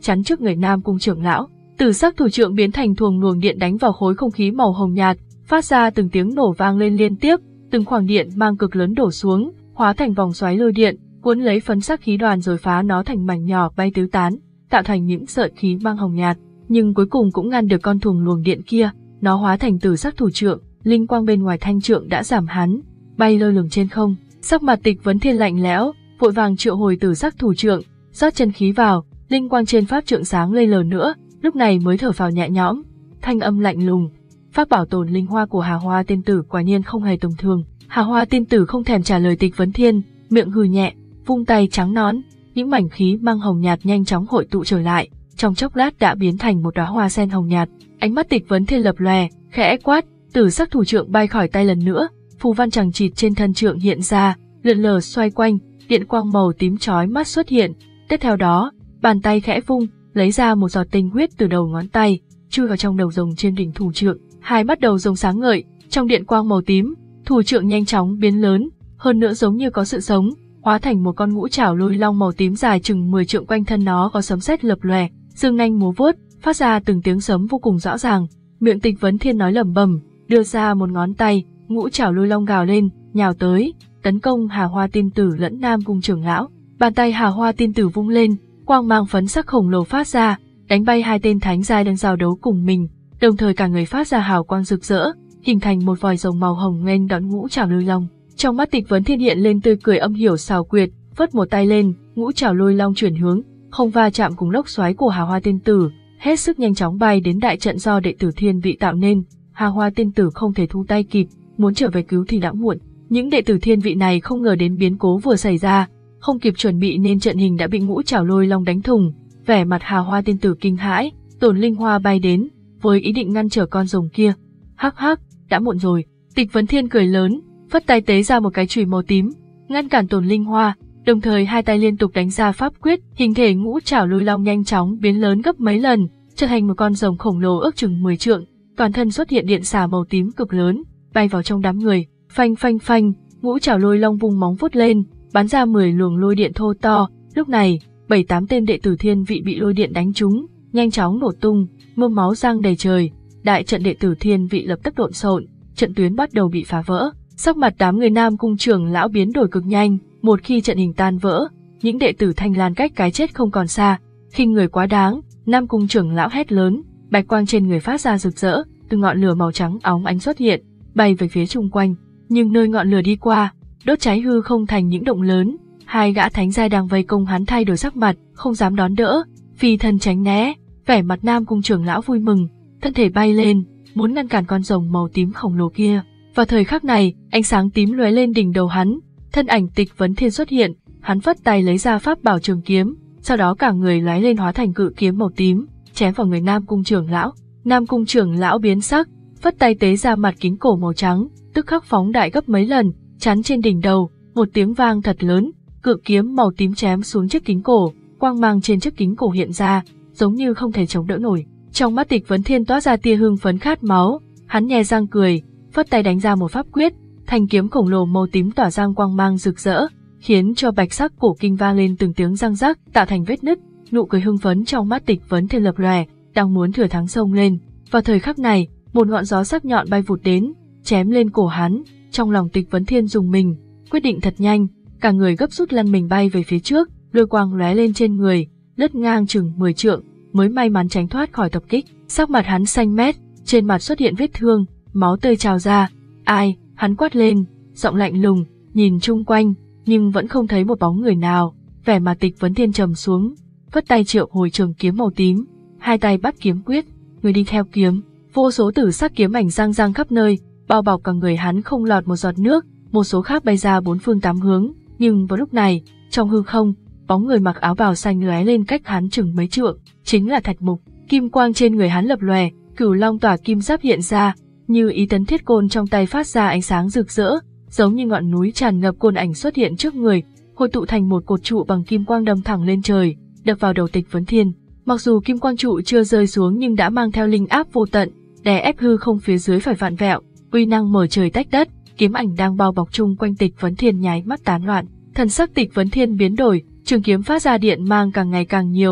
chắn trước người Nam Cung trưởng lão. Tử sắc thủ trượng biến thành thuồng luồng điện đánh vào khối không khí màu hồng nhạt, phát ra từng tiếng nổ vang lên liên tiếp, từng khoảng điện mang cực lớn đổ xuống, hóa thành vòng xoáy lôi điện, cuốn lấy phấn sắc khí đoàn rồi phá nó thành mảnh nhỏ bay tứ tán, tạo thành những sợi khí mang hồng nhạt, nhưng cuối cùng cũng ngăn được con thuồng luồng điện kia. Nó hóa thành tử sắc thủ trượng, linh quang bên ngoài thanh trượng đã giảm hắn, bay lơ lửng trên không. Sắc mặt Tịch Vấn Thiên lạnh lẽo, vội vàng triệu hồi tử sắc thủ trượng, rót chân khí vào, linh quang trên pháp trượng sáng lên lần nữa, lúc này mới thở phào nhẹ nhõm. Thanh âm lạnh lùng, pháp bảo tồn linh hoa của Hà Hoa tiên tử quả nhiên không hề tầm thường. Hà Hoa tiên tử không thèm trả lời Tịch Vấn Thiên, miệng hừ nhẹ, vung tay trắng nón, những mảnh khí mang hồng nhạt nhanh chóng hội tụ trở lại, trong chốc lát đã biến thành một đóa hoa sen hồng nhạt. Ánh mắt Tịch Vấn Thiên lập lòe, khẽ quát, tử sắc thủ trượng bay khỏi tay lần nữa, phù văn chằng chịt trên thân trượng hiện ra, lượn lờ xoay quanh, điện quang màu tím chói mắt xuất hiện. Tiếp theo đó, bàn tay khẽ vung, lấy ra một giọt tinh huyết từ đầu ngón tay, chui vào trong đầu rồng trên đỉnh thủ trượng. Hai mắt đầu rồng sáng ngời, trong điện quang màu tím, thủ trượng nhanh chóng biến lớn, hơn nữa giống như có sự sống, hóa thành một con ngũ trảo lôi long màu tím dài chừng mười trượng, quanh thân nó có sấm sét lập lòe, dương nanh múa vuốt, phát ra từng tiếng sấm vô cùng rõ ràng. Miệng Tịch Vấn Thiên nói lẩm bẩm, đưa ra một ngón tay, ngũ trảo lôi long gào lên, nhào tới, tấn công Hà Hoa tiên tử lẫn Nam Cung trưởng lão. Bàn tay Hà Hoa tiên tử vung lên, quang mang phấn sắc khổng lồ phát ra, đánh bay hai tên thánh giai đang giao đấu cùng mình, đồng thời cả người phát ra hào quang rực rỡ, hình thành một vòi rồng màu hồng nghênh đón ngũ trảo lôi long. Trong mắt Tịch Vấn Thiên hiện lên tươi cười âm hiểm xảo quyệt, vớt một tay lên, ngũ trảo lôi long chuyển hướng, không va chạm cùng lốc xoáy của Hà Hoa tiên tử, hết sức nhanh chóng bay đến đại trận do đệ tử Thiên Vị tạo nên. Hà Hoa tiên tử không thể thu tay kịp, muốn trở về cứu thì đã muộn. Những đệ tử Thiên Vị này không ngờ đến biến cố vừa xảy ra, không kịp chuẩn bị nên trận hình đã bị ngũ trảo lôi long đánh thủng. Vẻ mặt Hà Hoa tiên tử kinh hãi, tổn linh hoa bay đến, với ý định ngăn trở con rồng kia. Hắc hắc, đã muộn rồi. Tịch Vấn Thiên cười lớn, phất tay tế ra một cái chùy màu tím, ngăn cản tổn linh hoa, đồng thời hai tay liên tục đánh ra pháp quyết, hình thể ngũ trảo lôi long nhanh chóng biến lớn gấp mấy lần, trở thành một con rồng khổng lồ ước chừng mười trượng, toàn thân xuất hiện điện xà màu tím cực lớn, bay vào trong đám người. Phanh phanh phanh, ngũ trảo lôi long vung móng vuốt lên, bắn ra mười luồng lôi điện thô to. Lúc này, bảy tám tên đệ tử Thiên Vị bị lôi điện đánh trúng, nhanh chóng nổ tung, mưa máu giăng đầy trời. Đại trận đệ tử Thiên Vị lập tức lộn xộn, trận tuyến bắt đầu bị phá vỡ. Sắc mặt đám người Nam Cung trưởng lão biến đổi cực nhanh, một khi trận hình tan vỡ, những đệ tử Thanh Lan cách cái chết không còn xa. Khinh người quá đáng, Nam Cung trưởng lão hét lớn, bạch quang trên người phát ra rực rỡ, từng ngọn lửa màu trắng óng ánh xuất hiện, bay về phía chung quanh. Nhưng nơi ngọn lửa đi qua, đốt cháy hư không thành những động lớn. Hai gã thánh giai đang vây công hắn thay đổi sắc mặt, không dám đón đỡ, phi thân tránh né. Vẻ mặt Nam Cung trưởng lão vui mừng, thân thể bay lên, muốn ngăn cản con rồng màu tím khổng lồ kia. Vào thời khắc này, ánh sáng tím lóe lên đỉnh đầu hắn, thân ảnh Tịch Vấn Thiên xuất hiện, hắn phất tay lấy ra pháp bảo trường kiếm, sau đó cả người lóe lên hóa thành cự kiếm màu tím, chém vào người Nam Cung trưởng lão. Nam Cung trưởng lão biến sắc, phất tay tế ra mặt kính cổ màu trắng, tức khắc phóng đại gấp mấy lần, chắn trên đỉnh đầu, một tiếng vang thật lớn, cự kiếm màu tím chém xuống chiếc kính cổ, quang mang trên chiếc kính cổ hiện ra, giống như không thể chống đỡ nổi. Trong mắt Tịch Vấn Thiên toát ra tia hưng phấn khát máu, hắn nhe răng cười, phất tay đánh ra một pháp quyết, thanh kiếm khổng lồ màu tím tỏa ra quang mang rực rỡ, khiến cho bạch sắc cổ kinh vang lên từng tiếng răng rắc, tạo thành vết nứt. Nụ cười hưng phấn trong mắt Tịch Vấn Thiên lập lòe, đang muốn thừa thắng xông lên. Vào thời khắc này, một ngọn gió sắc nhọn bay vụt đến, chém lên cổ hắn. Trong lòng Tịch Vấn Thiên rùng mình, quyết định thật nhanh, cả người gấp rút lăn mình bay về phía trước, lôi quang lóe lên trên người, lướt ngang chừng mười trượng, mới may mắn tránh thoát khỏi tập kích. Sắc mặt hắn xanh mét, trên mặt xuất hiện vết thương, máu tươi trào ra. Ai? Hắn quát lên, giọng lạnh lùng, nhìn chung quanh, nhưng vẫn không thấy một bóng người nào. Vẻ mặt Tịch Vấn Thiên trầm xuống, vất tay triệu hồi trường kiếm màu tím, hai tay bắt kiếm quyết, người đi theo kiếm, vô số tử sắc kiếm ảnh răng răng khắp nơi, bao bọc cả người hắn không lọt một giọt nước, một số khác bay ra bốn phương tám hướng. Nhưng vào lúc này, trong hư không, bóng người mặc áo bào xanh lóe lên cách hắn chừng mấy trượng, chính là Thạch Mục. Kim quang trên người hắn lập lòe, cửu long tỏa kim giáp hiện ra, như ý tấn thiết côn trong tay phát ra ánh sáng rực rỡ, giống như ngọn núi tràn ngập côn ảnh xuất hiện trước người, hội tụ thành một cột trụ bằng kim quang đâm thẳng lên trời, đập vào đầu Tịch Vấn Thiên. Mặc dù kim quang trụ chưa rơi xuống nhưng đã mang theo linh áp vô tận, đè ép hư không phía dưới phải vạn vẹo, uy năng mở trời tách đất. Kiếm ảnh đang bao bọc chung quanh Tịch Vấn Thiên nháy mắt tán loạn, thần sắc Tịch Vấn Thiên biến đổi, trường kiếm phát ra điện mang càng ngày càng nhiều,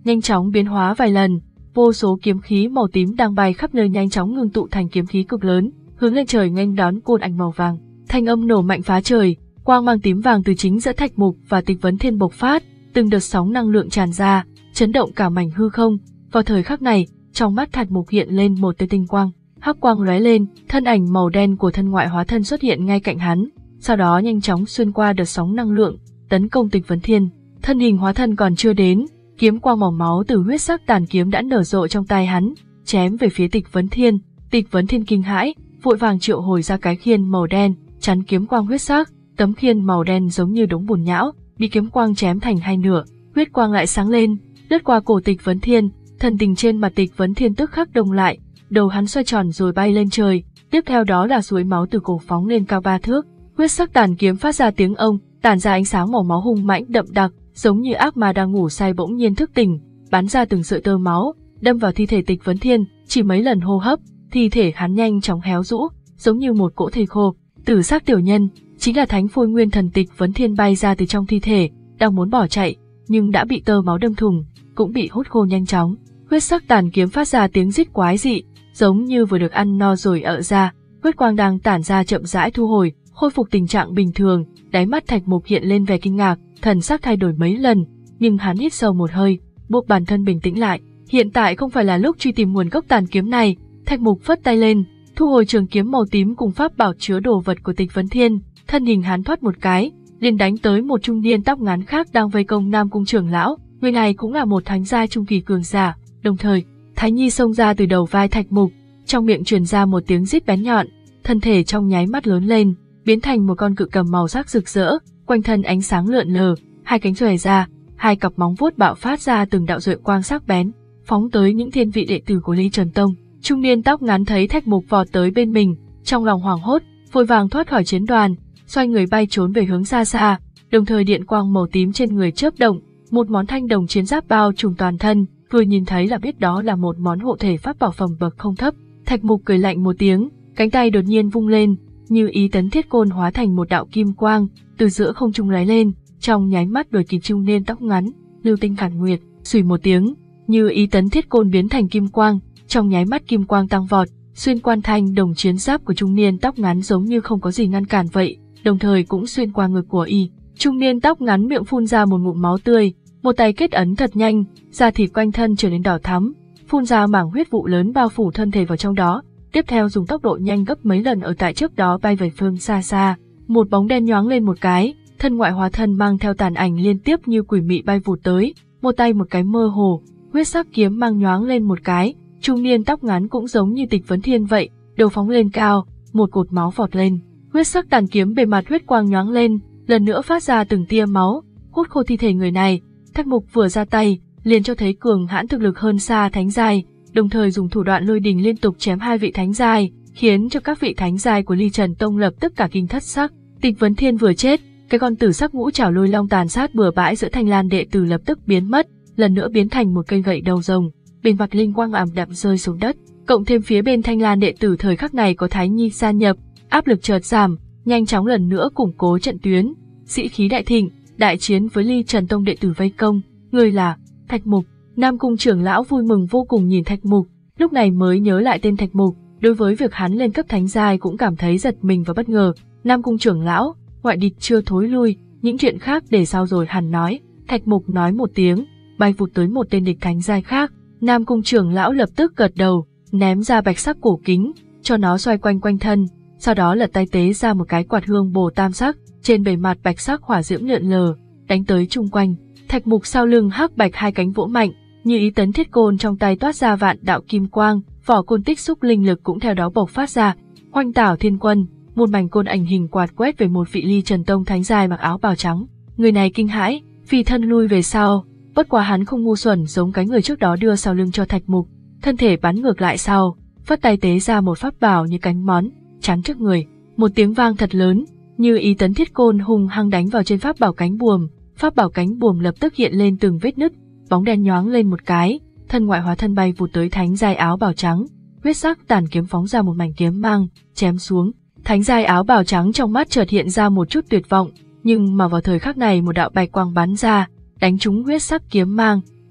nhanh chóng biến hóa vài lần, vô số kiếm khí màu tím đang bay khắp nơi nhanh chóng ngưng tụ thành kiếm khí cực lớn, hướng lên trời nghênh đón côn ảnh màu vàng. Thanh âm nổ mạnh phá trời, quang mang tím vàng từ chính giữa Thạch Mục và Tịch Vấn Thiên bộc phát, từng đợt sóng năng lượng tràn ra, chấn động cả mảnh hư không. Vào thời khắc này, trong mắt Thạch Mục hiện lên một tia tinh quang, hắc quang lóe lên, thân ảnh màu đen của thân ngoại hóa thân xuất hiện ngay cạnh hắn, sau đó nhanh chóng xuyên qua đợt sóng năng lượng, tấn công Tịch Vấn Thiên. Thân hình hóa thân còn chưa đến, kiếm quang màu máu từ huyết sắc tàn kiếm đã nở rộ trong tay hắn, chém về phía Tịch Vấn Thiên. Tịch Vấn Thiên kinh hãi, vội vàng triệu hồi ra cái khiên màu đen, chắn kiếm quang huyết sắc. Tấm khiên màu đen giống như đống bùn nhão, bị kiếm quang chém thành hai nửa, huyết quang lại sáng lên, lướt qua cổ Tịch Vấn Thiên, thần tình trên mặt Tịch Vấn Thiên tức khắc đông lại, đầu hắn xoay tròn rồi bay lên trời, tiếp theo đó là suối máu từ cổ phóng lên cao ba thước, huyết sắc tàn kiếm phát ra tiếng ông, tản ra ánh sáng màu máu hung mãnh đậm đặc, giống như ác ma đang ngủ say bỗng nhiên thức tỉnh, bắn ra từng sợi tơ máu, đâm vào thi thể Tịch Vấn Thiên, chỉ mấy lần hô hấp, thi thể hắn nhanh chóng héo rũ, giống như một cỗ thây khô. Tử sắc tiểu nhân chính là Thánh Phôi Nguyên Thần. Tịch Vấn Thiên bay ra từ trong thi thể, đang muốn bỏ chạy, nhưng đã bị tơ máu đâm thủng, cũng bị hút khô nhanh chóng. Huyết sắc tàn kiếm phát ra tiếng rít quái dị, giống như vừa được ăn no rồi ợ ra, huyết quang đang tản ra chậm rãi thu hồi, khôi phục tình trạng bình thường. Đáy mắt Thạch Mục hiện lên vẻ kinh ngạc, thần sắc thay đổi mấy lần, nhưng hắn hít sâu một hơi, buộc bản thân bình tĩnh lại. Hiện tại không phải là lúc truy tìm nguồn gốc tàn kiếm này. Thạch Mục phất tay lên, thu hồi trường kiếm màu tím cùng pháp bảo chứa đồ vật của Tịch Vấn Thiên, thân hình hắn thoát một cái, liền đánh tới một trung niên tóc ngắn khác đang vây công Nam Cung trưởng lão. Người này cũng là một thánh giai trung kỳ cường giả. Đồng thời, Thái Nhi xông ra từ đầu vai Thạch Mục, trong miệng truyền ra một tiếng rít bén nhọn, thân thể trong nháy mắt lớn lên, biến thành một con cự cầm màu sắc rực rỡ, quanh thân ánh sáng lượn lờ, hai cánh xòe ra, hai cặp móng vuốt bạo phát ra từng đạo duệ quang sắc bén, phóng tới những thiên vị đệ tử của Ly Trần Tông. Trung niên tóc ngắn thấy Thạch Mục vọt tới bên mình, trong lòng hoảng hốt, vội vàng thoát khỏi chiến đoàn, xoay người bay trốn về hướng xa xa, đồng thời điện quang màu tím trên người chớp động, một món thanh đồng chiến giáp bao trùm toàn thân, vừa nhìn thấy là biết đó là một món hộ thể pháp bảo phẩm bậc không thấp. Thạch Mục cười lạnh một tiếng, cánh tay đột nhiên vung lên, như ý tấn thiết côn hóa thành một đạo kim quang, từ giữa không trung lóe lên, trong nháy mắt đuổi kịp trung niên tóc ngắn. Lưu Tinh Cản Nguyệt, xùy một tiếng, như ý tấn thiết côn biến thành kim quang, trong nháy mắt kim quang tăng vọt, xuyên qua thanh đồng chiến giáp của trung niên tóc ngắn giống như không có gì ngăn cản vậy, đồng thời cũng xuyên qua ngực của y. Trung niên tóc ngắn miệng phun ra một ngụm máu tươi, một tay kết ấn thật nhanh, da thịt quanh thân trở nên đỏ thắm, phun ra mảng huyết vụ lớn bao phủ thân thể vào trong đó. Tiếp theo dùng tốc độ nhanh gấp mấy lần ở tại trước đó bay về phương xa xa, một bóng đen nhoáng lên một cái, thân ngoại hóa thân mang theo tàn ảnh liên tiếp như quỷ mị bay vụt tới, một tay một cái mơ hồ, huyết sắc kiếm mang nhoáng lên một cái. Trung niên tóc ngắn cũng giống như Tịch Vấn Thiên vậy, đầu phóng lên cao, một cột máu vọt lên, huyết sắc tàn kiếm bề mặt huyết quang nhoáng lên, lần nữa phát ra từng tia máu, hút khô thi thể người này. Thạch Mục vừa ra tay, liền cho thấy cường hãn thực lực hơn xa thánh giai, đồng thời dùng thủ đoạn lôi đình liên tục chém hai vị thánh giai, khiến cho các vị thánh giai của Ly Trần Tông lập tức cả kinh thất sắc. Tịch Vấn Thiên vừa chết, cái con tử sắc ngũ trảo lôi long tàn sát bừa bãi giữa Thanh Lan đệ tử lập tức biến mất, lần nữa biến thành một cây gậy đầu rồng. Bên mặt linh quang ảm đạm rơi xuống đất, cộng thêm phía bên Thanh Lan đệ tử thời khắc này có Thái Nhi gia nhập, áp lực chợt giảm, nhanh chóng lần nữa củng cố trận tuyến, sĩ khí đại thịnh, đại chiến với Ly Trần Tông đệ tử vây công. Người là Thạch Mục. Nam Cung trưởng lão vui mừng vô cùng nhìn Thạch Mục, lúc này mới nhớ lại tên Thạch Mục, đối với việc hắn lên cấp thánh giai cũng cảm thấy giật mình và bất ngờ. Nam Cung trưởng lão, ngoại địch chưa thối lui, những chuyện khác để sau rồi hẳn nói. Thạch Mục nói một tiếng, bay vụt tới một tên địch thánh giai khác. Nam Cung trưởng lão lập tức gật đầu, ném ra bạch sắc cổ kính, cho nó xoay quanh quanh thân, sau đó lật tay tế ra một cái quạt hương bồ tam sắc, trên bề mặt bạch sắc hỏa diễm lượn lờ, đánh tới chung quanh. Thạch Mục sau lưng hắc bạch hai cánh vỗ mạnh, như ý tấn thiết côn trong tay toát ra vạn đạo kim quang, vỏ côn tích xúc linh lực cũng theo đó bộc phát ra. Khoanh Tảo Thiên Quân, một mảnh côn ảnh hình quạt quét về một vị Ly Trần Tông thánh giai mặc áo bào trắng. Người này kinh hãi, phi thân lui về sau. Bất quá hắn không ngu xuẩn giống cái người trước đó đưa sau lưng cho Thạch Mục, thân thể bắn ngược lại sau, phất tay tế ra một pháp bảo như cánh món, chắn trước người. Một tiếng vang thật lớn, như ý tấn thiết côn hung hăng đánh vào trên pháp bảo cánh buồm, pháp bảo cánh buồm lập tức hiện lên từng vết nứt, bóng đen nhoáng lên một cái, thân ngoại hóa thân bay vụt tới thánh giai áo bào trắng, huyết sắc tàn kiếm phóng ra một mảnh kiếm mang, chém xuống. Thánh giai áo bào trắng trong mắt chợt hiện ra một chút tuyệt vọng, nhưng mà vào thời khắc này một đạo bạch quang bắn ra, đánh trúng huyết sắc kiếm mang,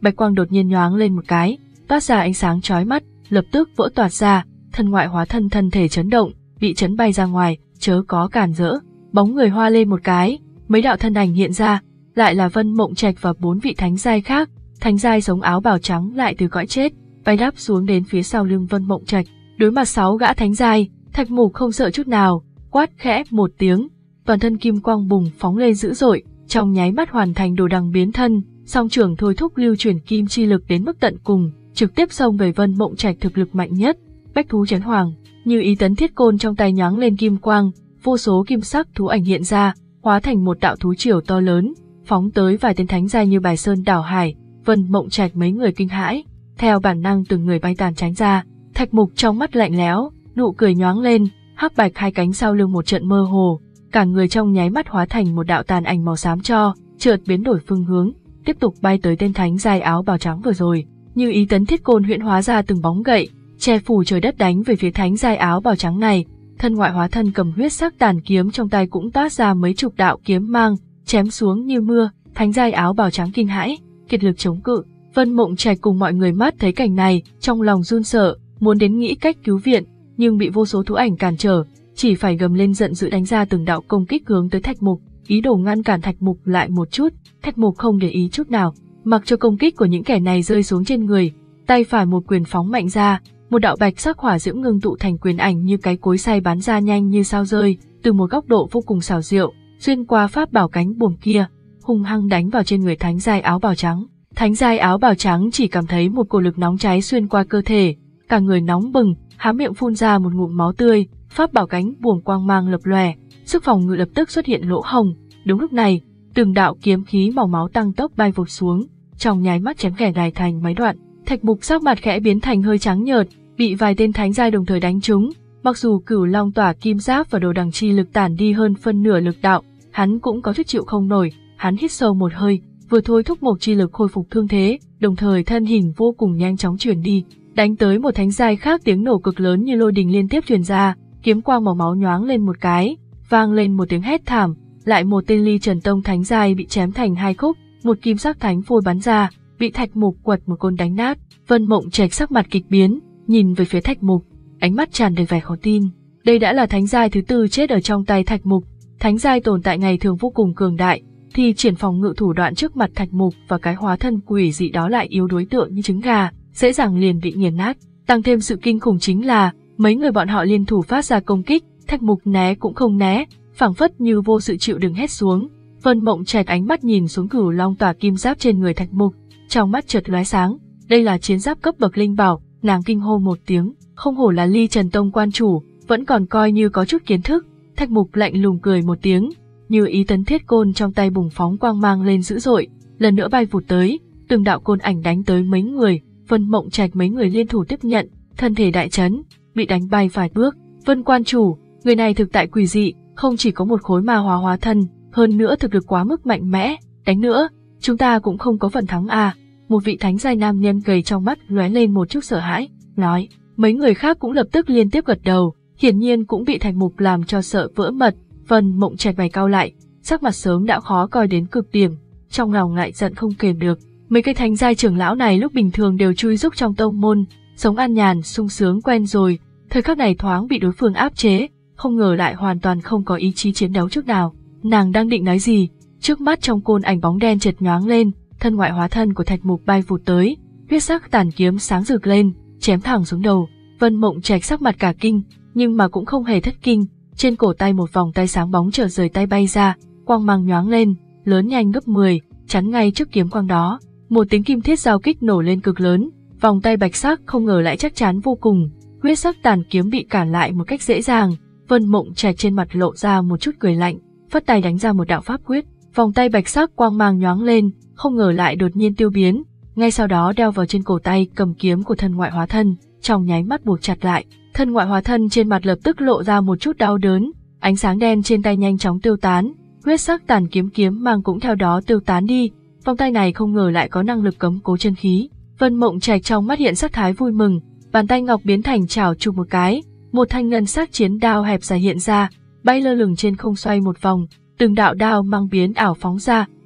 bạch quang đột nhiên nhoáng lên một cái, toát ra ánh sáng chói mắt, lập tức vỡ toạc ra, thân ngoại hóa thân thân thể chấn động, bị chấn bay ra ngoài, chớ có cản rỡ. Bóng người hoa lên một cái, mấy đạo thân ảnh hiện ra, lại là Vân Mộng Trạch và bốn vị thánh giai khác. Thánh giai sống áo bào trắng lại từ cõi chết, bay đáp xuống đến phía sau lưng Vân Mộng Trạch. Đối mặt sáu gã thánh giai, Thạch Mục không sợ chút nào, quát khẽ một tiếng, toàn thân kim quang bùng phóng lên dữ dội, trong nháy mắt hoàn thành đồ đằng biến thân, song trưởng thôi thúc lưu chuyển kim chi lực đến mức tận cùng, trực tiếp xông về Vân Mộng Trạch thực lực mạnh nhất. Bách thú chấn hoàng, như ý tấn thiết côn trong tay nhoáng lên kim quang, vô số kim sắc thú ảnh hiện ra, hóa thành một đạo thú triều to lớn, phóng tới vài tên thánh giai như bài sơn đảo hải. Vân Mộng Trạch mấy người kinh hãi, theo bản năng từng người bay tàn tránh ra. Thạch Mục trong mắt lạnh lẽo, nụ cười nhoáng lên, hắc bạch hai cánh sau lưng một trận mơ hồ, cả người trong nháy mắt hóa thành một đạo tàn ảnh màu xám cho, chợt biến đổi phương hướng, tiếp tục bay tới tên thánh giai áo bào trắng vừa rồi. Như ý tấn thiết côn huyễn hóa ra từng bóng gậy, che phủ trời đất đánh về phía thánh giai áo bào trắng này. Thân ngoại hóa thân cầm huyết sắc tàn kiếm trong tay cũng toát ra mấy chục đạo kiếm mang, chém xuống như mưa. Thánh giai áo bào trắng kinh hãi, kiệt lực chống cự. Vân Mộng Trạch cùng mọi người mắt thấy cảnh này, trong lòng run sợ, muốn đến nghĩ cách cứu viện, nhưng bị vô số thú ảnh cản trở, chỉ phải gầm lên giận dữ đánh ra từng đạo công kích hướng tới Thạch Mục, ý đồ ngăn cản Thạch Mục lại một chút. Thạch Mục không để ý chút nào, mặc cho công kích của những kẻ này rơi xuống trên người, tay phải một quyền phóng mạnh ra, một đạo bạch sắc hỏa diễm ngưng tụ thành quyền ảnh như cái cối xay bắn ra nhanh như sao rơi, từ một góc độ vô cùng xảo diệu, xuyên qua pháp bảo cánh buồm kia, hung hăng đánh vào trên người thánh giai áo bào trắng. Thánh giai áo bào trắng chỉ cảm thấy một cổ lực nóng cháy xuyên qua cơ thể, cả người nóng bừng, há miệng phun ra một ngụm máu tươi, pháp bảo cánh buồm quang mang lập lòe, sức phòng ngự lập tức xuất hiện lỗ hổng. Đúng lúc này, từng đạo kiếm khí màu máu tăng tốc bay vụt xuống, trong nháy mắt chém kẻ này thành mấy đoạn. Thạch Mục sắc mặt khẽ biến thành hơi trắng nhợt, bị vài tên thánh giai đồng thời đánh trúng. Mặc dù Cửu Long tỏa kim giáp và đồ đằng chi lực tản đi hơn phân nửa lực đạo, hắn cũng có chút chịu không nổi. Hắn hít sâu một hơi, vừa thôi thúc một chi lực khôi phục thương thế, đồng thời thân hình vô cùng nhanh chóng chuyển đi, đánh tới một thánh giai khác. Tiếng nổ cực lớn như lôi đình liên tiếp truyền ra, kiếm quang màu máu nhoáng lên một cái, vang lên một tiếng hét thảm, lại một tên Ly Trần Tông thánh giai bị chém thành hai khúc, một kim sắc thánh phôi bắn ra, bị Thạch Mục quật một côn đánh nát. Vân Mộng Trạch sắc mặt kịch biến, nhìn về phía Thạch Mục, ánh mắt tràn đầy vẻ khó tin. Đây đã là thánh giai thứ tư chết ở trong tay Thạch Mục. Thánh giai tồn tại ngày thường vô cùng cường đại, thì triển phòng ngự thủ đoạn trước mặt Thạch Mục và cái hóa thân quỷ dị đó lại yếu đối tượng như trứng gà, dễ dàng liền bị nghiền nát. Tăng thêm sự kinh khủng chính là mấy người bọn họ liên thủ phát ra công kích, Thạch Mục né cũng không né, phảng phất như vô sự chịu đựng hết xuống. Vân Mộng Trạch ánh mắt nhìn xuống Cửu Long tỏa kim giáp trên người Thạch Mục, trong mắt chợt lóe sáng, đây là chiến giáp cấp bậc linh bảo. Nàng kinh hô một tiếng, không hổ là Ly Trần Tông quan chủ, vẫn còn coi như có chút kiến thức. Thạch Mục lạnh lùng cười một tiếng, như ý tấn thiết côn trong tay bùng phóng quang mang lên dữ dội, lần nữa bay vụt tới, từng đạo côn ảnh đánh tới mấy người. Vân Mộng Trạch mấy người liên thủ tiếp nhận, thân thể đại chấn, bị đánh bay vài bước. Vân quan chủ, người này thực tại quỷ dị, không chỉ có một khối ma hóa hóa thân, hơn nữa thực lực quá mức mạnh mẽ, đánh nữa, chúng ta cũng không có phần thắng à. Một vị thánh giai nam nhân gầy trong mắt lóe lên một chút sợ hãi, nói. Mấy người khác cũng lập tức liên tiếp gật đầu, hiển nhiên cũng bị Thạch Mục làm cho sợ vỡ mật. Vân Mộng Trạch mày cau lại, sắc mặt sớm đã khó coi đến cực điểm, trong lòng lại giận không kềm được. Mấy cái thánh giai trưởng lão này lúc bình thường đều chui rúc trong tông môn, sống an nhàn sung sướng quen rồi, thời khắc này thoáng bị đối phương áp chế, không ngờ lại hoàn toàn không có ý chí chiến đấu chút nào. Nàng đang định nói gì, trước mắt trong côn ảnh bóng đen chợt nhoáng lên, thân ngoại hóa thân của Thạch Mục bay vụt tới, huyết sắc tàn kiếm sáng rực lên, chém thẳng xuống đầu. Vân Mộng Trạch sắc mặt cả kinh, nhưng mà cũng không hề thất kinh, trên cổ tay một vòng tay sáng bóng chợt rời tay bay ra, quang mang nhoáng lên, lớn nhanh gấp mười, chắn ngay trước kiếm quang đó. Một tiếng kim thiết giao kích nổ lên cực lớn, vòng tay bạch sắc không ngờ lại chắc chắn vô cùng, huyết sắc tàn kiếm bị cản lại một cách dễ dàng. Vân Mộng Trạch trên mặt lộ ra một chút cười lạnh, phất tay đánh ra một đạo pháp quyết, vòng tay bạch sắc quang mang nhoáng lên, không ngờ lại đột nhiên tiêu biến, ngay sau đó đeo vào trên cổ tay cầm kiếm của thân ngoại hóa thân, trong nháy mắt buộc chặt lại. Thân ngoại hóa thân trên mặt lập tức lộ ra một chút đau đớn, ánh sáng đen trên tay nhanh chóng tiêu tán, huyết sắc tàn kiếm kiếm mang cũng theo đó tiêu tán đi. Vòng tay này không ngờ lại có năng lực cấm cố chân khí. Vân Mộng Trạch trong mắt hiện sắc thái vui mừng, bàn tay ngọc biến thành chảo chụp một cái, một thanh ngân sắc chiến đao hẹp dài hiện ra, bay lơ lửng trên không xoay một vòng, từng đạo đao mang biến ảo phóng ra,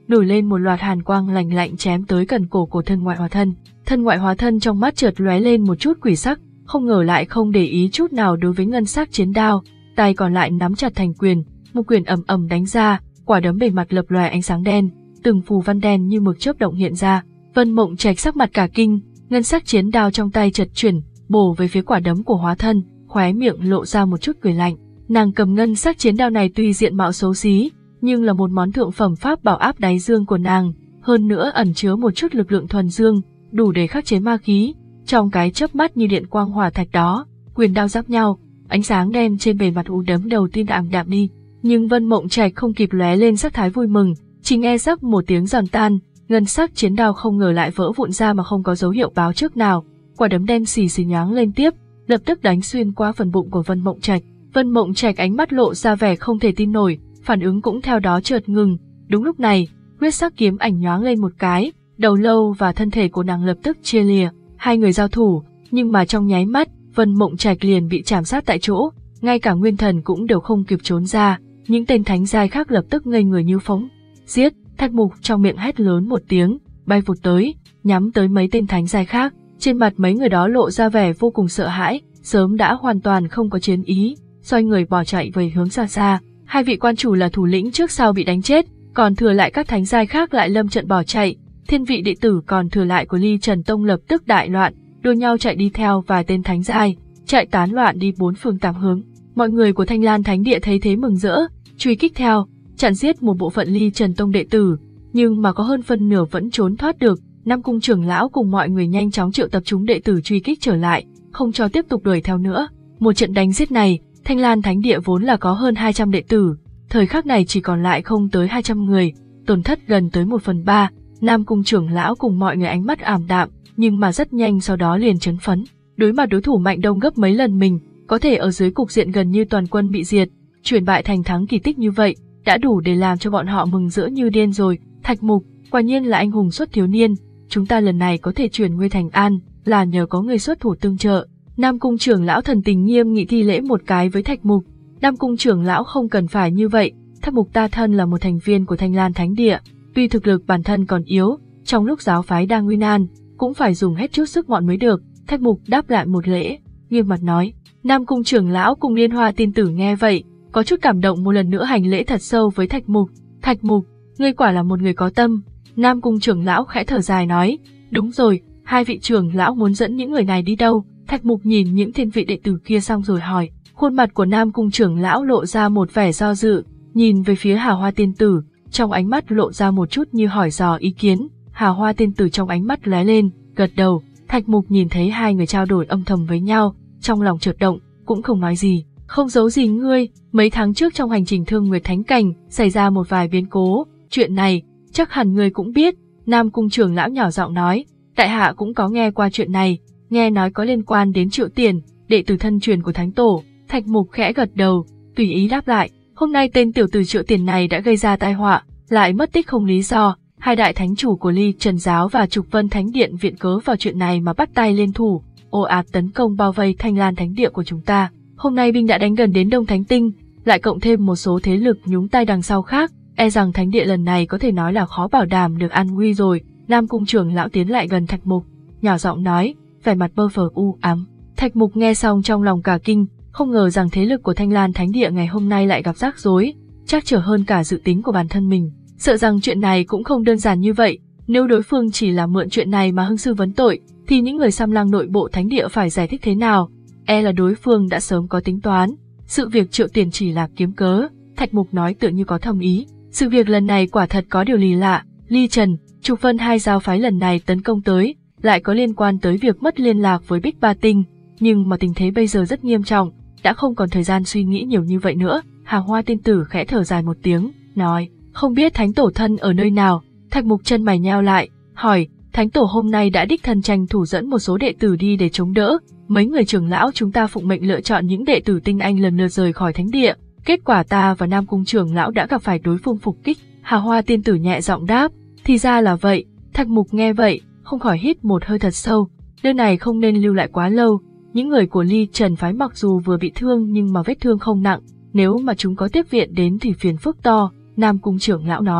nổi lên một loạt hàn quang lạnh lạnh chém tới gần cổ của thân ngoại hóa thân. Thân ngoại hóa thân trong mắt chợt lóe lên một chút quỷ sắc, không ngờ lại không để ý chút nào đối với ngân sắc chiến đao, tay còn lại nắm chặt thành quyền, một quyền ầm ầm đánh ra, quả đấm bề mặt lập lòe ánh sáng đen, từng phù văn đen như mực chớp động hiện ra. Vân Mộng Trạch sắc mặt cả kinh, ngân sắc chiến đao trong tay chợt chuyển, bổ về phía quả đấm của hóa thân, khóe miệng lộ ra một chút cười lạnh. Nàng cầm ngân sắc chiến đao này tuy diện mạo xấu xí, nhưng là một món thượng phẩm pháp bảo áp đáy dương của nàng, hơn nữa ẩn chứa một chút lực lượng thuần dương, đủ để khắc chế ma khí. Trong cái chớp mắt như điện quang hỏa thạch đó, quyền đao giáp nhau, ánh sáng đen trên bề mặt u đấm đầu tiên ảm đạm đi. Nhưng Vân Mộng Trạch không kịp lóe lên sắc thái vui mừng, chỉ nghe rắc một tiếng giòn tan, ngân sắc chiến đao không ngờ lại vỡ vụn ra mà không có dấu hiệu báo trước nào. Quả đấm đen xì xì nhoáng lên tiếp, lập tức đánh xuyên qua phần bụng của Vân Mộng Trạch. Vân Mộng Trạch ánh mắt lộ ra vẻ không thể tin nổi, phản ứng cũng theo đó chợt ngừng. Đúng lúc này, huyết sắc kiếm ảnh nhoáng lên một cái, đầu lâu và thân thể của nàng lập tức chia lìa. Hai người giao thủ, nhưng mà trong nháy mắt, Vân Mộng Trạch liền bị chảm sát tại chỗ, ngay cả nguyên thần cũng đều không kịp trốn ra. Những tên thánh giai khác lập tức ngây người như phóng. Giết! Thạch Mục trong miệng hét lớn một tiếng, bay vụt tới, nhắm tới mấy tên thánh giai khác. Trên mặt mấy người đó lộ ra vẻ vô cùng sợ hãi, sớm đã hoàn toàn không có chiến ý, xoay người bỏ chạy về hướng xa xa. Hai vị quan chủ là thủ lĩnh trước sau bị đánh chết, còn thừa lại các thánh giai khác lại lâm trận bỏ chạy. Thiên vị đệ tử còn thừa lại của Ly Trần Tông lập tức đại loạn, đua nhau chạy đi theo vài tên thánh giai, chạy tán loạn đi bốn phương tám hướng. Mọi người của Thanh Lan Thánh Địa thấy thế mừng rỡ, truy kích theo, chặn giết một bộ phận Ly Trần Tông đệ tử, nhưng mà có hơn phân nửa vẫn trốn thoát được. Nam Cung trưởng lão cùng mọi người nhanh chóng triệu tập chúng đệ tử truy kích trở lại, không cho tiếp tục đuổi theo nữa. Một trận đánh giết này, Thanh Lan Thánh Địa vốn là có hơn hai trăm đệ tử, thời khắc này chỉ còn lại không tới hai trăm người, tổn thất gần tới một phần ba. Nam Cung trưởng lão cùng mọi người ánh mắt ảm đạm, nhưng mà rất nhanh sau đó liền chấn phấn. Đối mặt đối thủ mạnh đông gấp mấy lần mình, có thể ở dưới cục diện gần như toàn quân bị diệt, chuyển bại thành thắng kỳ tích như vậy, đã đủ để làm cho bọn họ mừng rỡ như điên rồi. Thạch Mục, quả nhiên là anh hùng xuất thiếu niên, chúng ta lần này có thể chuyển nguy thành an, là nhờ có người xuất thủ tương trợ. Nam Cung trưởng lão thần tình nghiêm nghị thi lễ một cái với Thạch Mục. Nam Cung trưởng lão không cần phải như vậy, Thạch Mục ta thân là một thành viên của Thanh Lan Thánh Địa, tuy thực lực bản thân còn yếu, trong lúc giáo phái đang nguy nan, cũng phải dùng hết chút sức mọn mới được. Thạch Mục đáp lại một lễ, nghiêm mặt nói. Nam Cung trưởng lão cùng Liên Hoa tiên tử nghe vậy, có chút cảm động, một lần nữa hành lễ thật sâu với Thạch Mục. Thạch Mục, ngươi quả là một người có tâm. Nam Cung trưởng lão khẽ thở dài nói, đúng rồi, hai vị trưởng lão muốn dẫn những người này đi đâu? Thạch Mục nhìn những thiên vị đệ tử kia xong rồi hỏi. Khuôn mặt của Nam Cung trưởng lão lộ ra một vẻ do dự, nhìn về phía Hà Hoa tiên tử, trong ánh mắt lộ ra một chút như hỏi dò ý kiến. Hà Hoa tiên tử trong ánh mắt lóe lên, gật đầu. Thạch Mục nhìn thấy hai người trao đổi âm thầm với nhau, trong lòng chợt động, cũng không nói gì. Không giấu gì ngươi, mấy tháng trước trong hành trình Thương Nguyệt Thánh Cảnh xảy ra một vài biến cố, chuyện này chắc hẳn ngươi cũng biết. Nam Cung trưởng lão nhỏ giọng nói, tại hạ cũng có nghe qua chuyện này, nghe nói có liên quan đến Triệu Tiền, đệ tử thân truyền của Thánh Tổ. Thạch Mục khẽ gật đầu, tùy ý đáp lại, hôm nay tên tiểu tử Triệu Tiền này đã gây ra tai họa, lại mất tích không lý do. Hai đại thánh chủ của Ly Trần Giáo và Trục Vân Thánh Điện viện cớ vào chuyện này mà bắt tay liên thủ, ồ ạt tấn công bao vây Thanh Lan Thánh Địa của chúng ta. Hôm nay binh đã đánh gần đến Đông Thánh Tinh, lại cộng thêm một số thế lực nhúng tay đằng sau khác, e rằng Thánh Địa lần này có thể nói là khó bảo đảm được an nguy rồi. Nam Cung trưởng lão tiến lại gần Thạch Mục, nhỏ giọng nói, vẻ mặt bơ phờ u ám. Thạch Mục nghe xong trong lòng cả kinh, không ngờ rằng thế lực của Thanh Lan Thánh Địa ngày hôm nay lại gặp rắc rối, trắc trở hơn cả dự tính của bản thân mình. Sợ rằng chuyện này cũng không đơn giản như vậy, nếu đối phương chỉ là mượn chuyện này mà hưng sư vấn tội, thì những người xăm lang nội bộ Thánh Địa phải giải thích thế nào? E là đối phương đã sớm có tính toán, sự việc Triệu Tiền chỉ là kiếm cớ. Thạch Mục nói tựa như có thầm ý, sự việc lần này quả thật có điều lì lạ. Ly Trần, Trục Vân hai giáo phái lần này tấn công tới, lại có liên quan tới việc mất liên lạc với Bích Ba Tinh, nhưng mà tình thế bây giờ rất nghiêm trọng, đã không còn thời gian suy nghĩ nhiều như vậy nữa. Hà Hoa tiên tử khẽ thở dài một tiếng, nói, không biết Thánh Tổ thân ở nơi nào? Thạch Mục chân mày nheo lại, hỏi, Thánh Tổ hôm nay đã đích thân tranh thủ dẫn một số đệ tử đi để chống đỡ, mấy người trưởng lão chúng ta phụng mệnh lựa chọn những đệ tử tinh anh lần lượt rời khỏi Thánh Địa, kết quả ta và Nam Cung trưởng lão đã gặp phải đối phương phục kích. Hà Hoa tiên tử nhẹ giọng đáp, thì ra là vậy. Thạch Mục nghe vậy, không khỏi hít một hơi thật sâu, nơi này không nên lưu lại quá lâu, những người của Ly Trần phái mặc dù vừa bị thương nhưng mà vết thương không nặng, nếu mà chúng có tiếp viện đến thì phiền phức to. Nam Cung trưởng lão nói,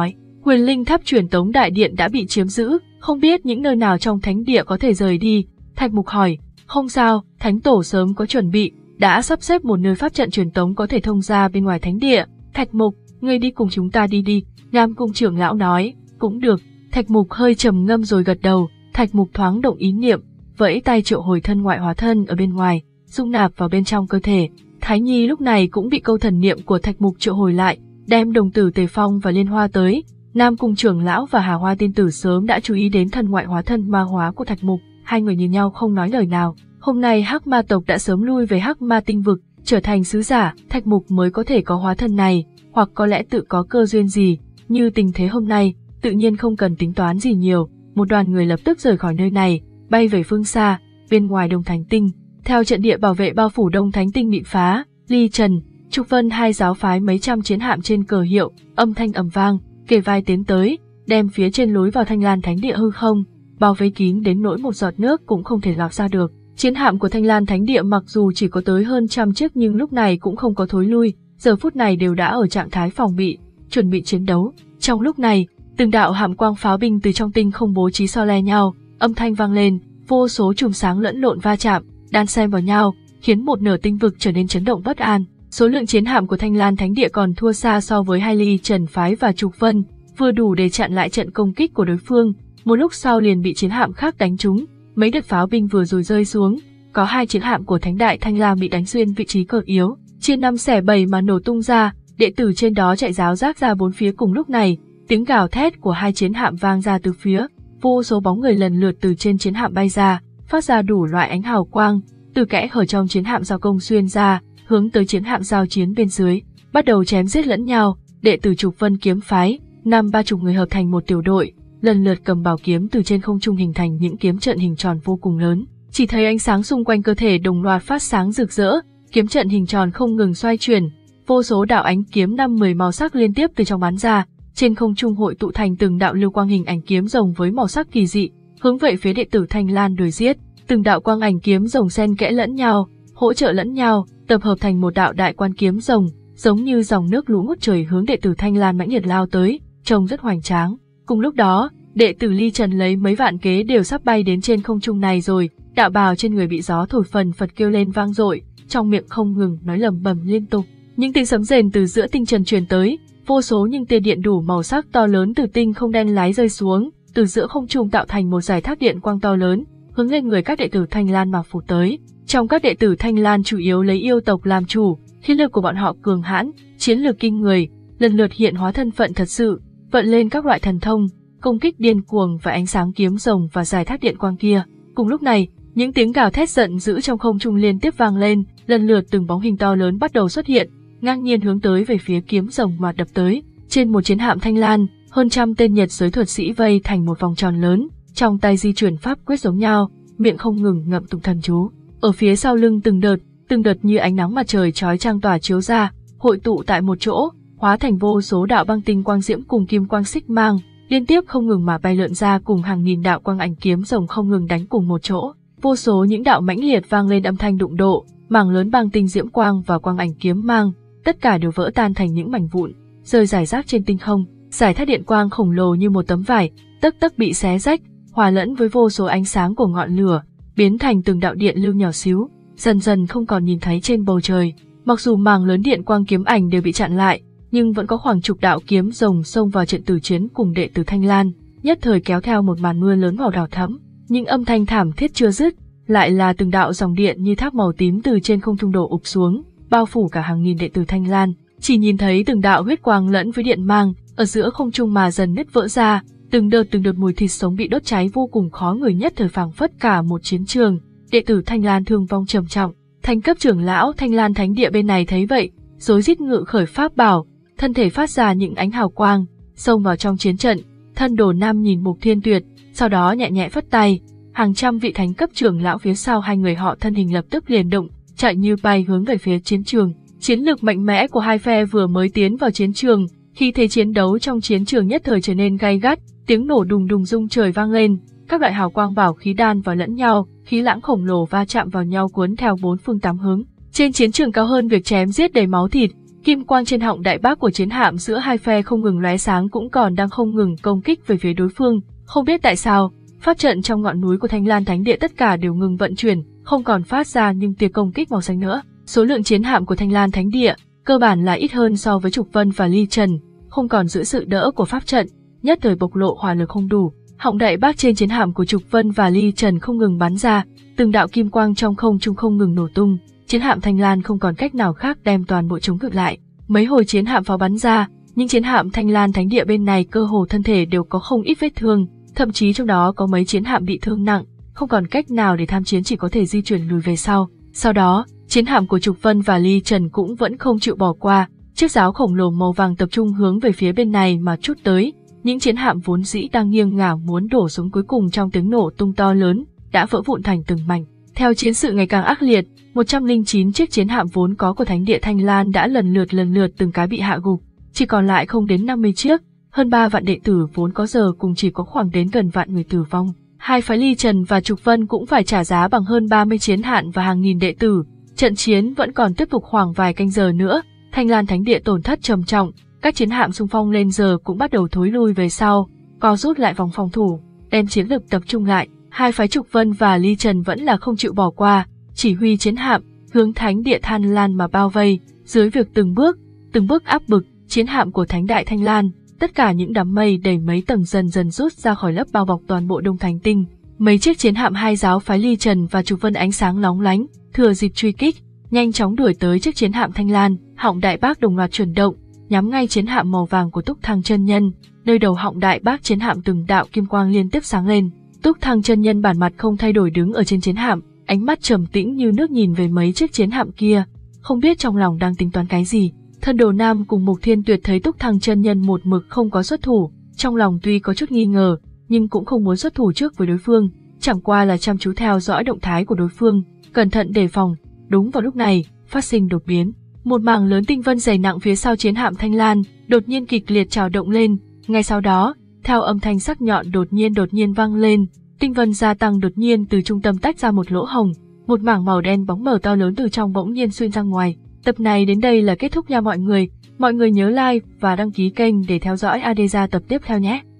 Huyền linh tháp truyền tống đại điện đã bị chiếm giữ, không biết những nơi nào trong thánh địa có thể rời đi. Thạch Mục hỏi, không sao, thánh tổ sớm có chuẩn bị, đã sắp xếp một nơi pháp trận truyền tống có thể thông ra bên ngoài thánh địa. Thạch Mục, ngươi đi cùng chúng ta đi đi. Nam Cung trưởng lão nói, cũng được. Thạch Mục hơi trầm ngâm rồi gật đầu. Thạch Mục thoáng động ý niệm, vẫy tay triệu hồi thân ngoại hóa thân ở bên ngoài, dung nạp vào bên trong cơ thể. Thái Nhi lúc này cũng bị câu thần niệm của Thạch Mục triệu hồi lại, đem đồng tử Tề Phong và Liên Hoa tới. Nam Cung trưởng lão và Hà Hoa tiên tử sớm đã chú ý đến thân ngoại hóa thân ma hóa của Thạch Mục, hai người nhìn nhau không nói lời nào. Hôm nay Hắc Ma tộc đã sớm lui về Hắc Ma tinh vực, trở thành sứ giả, Thạch Mục mới có thể có hóa thân này, hoặc có lẽ tự có cơ duyên gì. Như tình thế hôm nay, tự nhiên không cần tính toán gì nhiều, một đoàn người lập tức rời khỏi nơi này, bay về phương xa, bên ngoài Đông Thánh Tinh. Theo trận địa bảo vệ bao phủ Đông Thánh Tinh bị phá, Ly Trần, Trục Vân hai giáo phái mấy trăm chiến hạm trên cờ hiệu, âm thanh ầm vang, kề vai tiến tới, đem phía trên lối vào Thanh Lan Thánh Địa hư không, bao vây kín đến nỗi một giọt nước cũng không thể lọt ra được. Chiến hạm của Thanh Lan Thánh Địa mặc dù chỉ có tới hơn trăm chiếc nhưng lúc này cũng không có thối lui, giờ phút này đều đã ở trạng thái phòng bị, chuẩn bị chiến đấu. Trong lúc này, từng đạo hạm quang pháo binh từ trong tinh không bố trí so le nhau, âm thanh vang lên, vô số chùm sáng lẫn lộn va chạm, đan xen vào nhau, khiến một nửa tinh vực trở nên chấn động bất an. Số lượng chiến hạm của Thanh Lan Thánh Địa còn thua xa so với hai Ly Trần phái và Trục Vân, vừa đủ để chặn lại trận công kích của đối phương. Một lúc sau liền bị chiến hạm khác đánh trúng, mấy đợt pháo binh vừa rồi rơi xuống, có hai chiến hạm của Thánh Đại Thanh La bị đánh xuyên vị trí cờ yếu, chia năm xẻ bảy mà nổ tung ra, đệ tử trên đó chạy ráo rác ra bốn phía. Cùng lúc này, tiếng gào thét của hai chiến hạm vang ra từ phía, vô số bóng người lần lượt từ trên chiến hạm bay ra, phát ra đủ loại ánh hào quang, từ kẽ hở trong chiến hạm giao công xuyên ra, hướng tới chiến hạm giao chiến bên dưới, bắt đầu chém giết lẫn nhau. Đệ tử Trục Vân kiếm phái, năm ba chục người hợp thành một tiểu đội, lần lượt cầm bảo kiếm từ trên không trung hình thành những kiếm trận hình tròn vô cùng lớn. Chỉ thấy ánh sáng xung quanh cơ thể đồng loạt phát sáng rực rỡ, kiếm trận hình tròn không ngừng xoay chuyển, vô số đạo ánh kiếm năm mười màu sắc liên tiếp từ trong bắn ra, trên không trung hội tụ thành từng đạo lưu quang hình ảnh kiếm rồng với màu sắc kỳ dị, hướng về phía đệ tử Thanh Lan đuổi giết. Từng đạo quang ảnh kiếm rồng xen kẽ lẫn nhau, hỗ trợ lẫn nhau, tập hợp thành một đạo đại quan kiếm rồng, giống như dòng nước lũ ngút trời hướng đệ tử Thanh Lan mãnh liệt lao tới, trông rất hoành tráng. Cùng lúc đó, đệ tử Ly Trần lấy mấy vạn kế đều sắp bay đến trên không trung này rồi, đạo bào trên người bị gió thổi phần phật kêu lên vang dội, trong miệng không ngừng nói lẩm bẩm liên tục. Những tiếng sấm rền từ giữa tinh trần truyền tới, vô số những tia điện đủ màu sắc to lớn từ tinh không đen láy rơi xuống, từ giữa không trung tạo thành một dải thác điện quang to lớn, hướng lên người các đệ tử Thanh Lan mà phủ tới. Trong các đệ tử Thanh Lan chủ yếu lấy yêu tộc làm chủ, khí lực của bọn họ cường hãn, chiến lược kinh người, lần lượt hiện hóa thân phận thật sự, vận lên các loại thần thông, công kích điên cuồng và ánh sáng kiếm rồng và dải thác điện quang kia. Cùng lúc này, những tiếng gào thét giận dữ trong không trung liên tiếp vang lên, lần lượt từng bóng hình to lớn bắt đầu xuất hiện, ngang nhiên hướng tới về phía kiếm rồng mà đập tới. Trên một chiến hạm Thanh Lan, hơn trăm tên Nhật giới thuật sĩ vây thành một vòng tròn lớn, trong tay di chuyển pháp quyết giống nhau, miệng không ngừng ngậm tụng thần chú. Ở phía sau lưng từng đợt, từng đợt như ánh nắng mặt trời chói chang tỏa chiếu ra, hội tụ tại một chỗ, hóa thành vô số đạo băng tinh quang diễm cùng kim quang xích mang, liên tiếp không ngừng mà bay lượn ra, cùng hàng nghìn đạo quang ảnh kiếm rồng không ngừng đánh cùng một chỗ. Vô số những đạo mãnh liệt vang lên âm thanh đụng độ, mảng lớn băng tinh diễm quang và quang ảnh kiếm mang, tất cả đều vỡ tan thành những mảnh vụn, rơi rải rác trên tinh không. Giải thác điện quang khổng lồ như một tấm vải, tấc tấc bị xé rách, hòa lẫn với vô số ánh sáng của ngọn lửa, biến thành từng đạo điện lưu nhỏ xíu, dần dần không còn nhìn thấy trên bầu trời. Mặc dù mảng lớn điện quang kiếm ảnh đều bị chặn lại, nhưng vẫn có khoảng chục đạo kiếm rồng xông vào trận tử chiến cùng đệ tử Thanh Lan, nhất thời kéo theo một màn mưa lớn màu đỏ thẫm. Những âm thanh thảm thiết chưa dứt, lại là từng đạo dòng điện như thác màu tím từ trên không trung đổ ụp xuống, bao phủ cả hàng nghìn đệ tử Thanh Lan. Chỉ nhìn thấy từng đạo huyết quang lẫn với điện mang ở giữa không trung mà dần nứt vỡ ra, từng đợt từng đợt mùi thịt sống bị đốt cháy vô cùng khó ngửi, nhất thời phảng phất cả một chiến trường. Đệ tử Thanh Lan thương vong trầm trọng. Thánh cấp trưởng lão Thanh Lan Thánh Địa bên này thấy vậy, rối rít ngự khởi pháp bảo, thân thể phát ra những ánh hào quang, xông vào trong chiến trận. Thân Đồ Nam nhìn Mục Thiên Tuyệt, sau đó nhẹ nhẹ phất tay, hàng trăm vị thánh cấp trưởng lão phía sau hai người họ thân hình lập tức liền động, chạy như bay hướng về phía chiến trường. Chiến lược mạnh mẽ của hai phe vừa mới tiến vào chiến trường, khi thế chiến đấu trong chiến trường nhất thời trở nên gay gắt, tiếng nổ đùng đùng rung trời vang lên, các loại hào quang bảo khí đan vào lẫn nhau, khí lãng khổng lồ va chạm vào nhau cuốn theo bốn phương tám hướng. Trên chiến trường cao hơn việc chém giết đầy máu thịt, Kim quang trên họng đại bác của chiến hạm giữa hai phe không ngừng lóe sáng cũng còn đang không ngừng công kích về phía đối phương. Không biết tại sao, pháp trận trong ngọn núi của Thanh Lan Thánh Địa tất cả đều ngừng vận chuyển, không còn phát ra những tia công kích màu xanh nữa. Số lượng chiến hạm của Thanh Lan Thánh Địa cơ bản là ít hơn so với Trục Vân và Ly Trần, không còn giữ sự đỡ của pháp trận, nhất thời bộc lộ hỏa lực không đủ. Họng đại bác trên chiến hạm của Trục Vân và Ly Trần không ngừng bắn ra, từng đạo kim quang trong không trung không ngừng nổ tung, chiến hạm Thanh Lan không còn cách nào khác đem toàn bộ chống cự lại. Mấy hồi chiến hạm pháo bắn ra, những chiến hạm Thanh Lan Thánh Địa bên này cơ hồ thân thể đều có không ít vết thương, thậm chí trong đó có mấy chiến hạm bị thương nặng, không còn cách nào để tham chiến, chỉ có thể di chuyển lùi về sau. Sau đó, chiến hạm của Trục Vân và Ly Trần cũng vẫn không chịu bỏ qua, chiếc giáo khổng lồ màu vàng tập trung hướng về phía bên này mà trút tới. Những chiến hạm vốn dĩ đang nghiêng ngả muốn đổ xuống cuối cùng trong tiếng nổ tung to lớn đã vỡ vụn thành từng mảnh. Theo chiến sự ngày càng ác liệt, một trăm lẻ chín chiếc chiến hạm vốn có của Thánh Địa Thanh Lan đã lần lượt lần lượt từng cái bị hạ gục, chỉ còn lại không đến năm mươi chiếc, hơn ba vạn đệ tử vốn có giờ cùng chỉ có khoảng đến gần vạn người tử vong. Hai phái Ly Trần và Trục Vân cũng phải trả giá bằng hơn ba mươi chiến hạm và hàng nghìn đệ tử. Trận chiến vẫn còn tiếp tục khoảng vài canh giờ nữa, Thanh Lan Thánh Địa tổn thất trầm trọng, các chiến hạm xung phong lên giờ cũng bắt đầu thối lui về sau, co rút lại vòng phòng thủ, đem chiến lực tập trung lại. Hai phái Trục Vân và Ly Trần vẫn là không chịu bỏ qua, chỉ huy chiến hạm hướng Thánh Địa Thanh Lan mà bao vây. Dưới việc từng bước, từng bước áp bức chiến hạm của Thánh Đại Thanh Lan, tất cả những đám mây đầy mấy tầng dần dần rút ra khỏi lớp bao bọc toàn bộ Đông Thánh Tinh. Mấy chiếc chiến hạm hai giáo phái Ly Trần và Trục Vân ánh sáng lóng lánh, thừa dịp truy kích, nhanh chóng đuổi tới chiếc chiến hạm Thanh Lan. Họng đại bác đồng loạt chuyển động, nhắm ngay chiến hạm màu vàng của Túc Thăng Chân Nhân. Nơi đầu họng đại bác chiến hạm từng đạo kim quang liên tiếp sáng lên. Túc Thăng Chân Nhân bản mặt không thay đổi đứng ở trên chiến hạm, ánh mắt trầm tĩnh như nước nhìn về mấy chiếc chiến hạm kia, không biết trong lòng đang tính toán cái gì. Thân Đồ Nam cùng Mục Thiên Tuyệt thấy Túc Thăng Chân Nhân một mực không có xuất thủ, trong lòng tuy có chút nghi ngờ, nhưng cũng không muốn xuất thủ trước với đối phương, chẳng qua là chăm chú theo dõi động thái của đối phương, cẩn thận đề phòng. Đúng vào lúc này, phát sinh đột biến, một mảng lớn tinh vân dày nặng phía sau chiến hạm Thanh Lan đột nhiên kịch liệt trào động lên. Ngay sau đó, theo âm thanh sắc nhọn đột nhiên đột nhiên vang lên, tinh vân gia tăng đột nhiên từ trung tâm tách ra một lỗ hổng, một mảng màu đen bóng mờ to lớn từ trong bỗng nhiên xuyên ra ngoài. Tập này đến đây là kết thúc nha mọi người, mọi người nhớ like và đăng ký kênh để theo dõi Adeza tập tiếp theo nhé.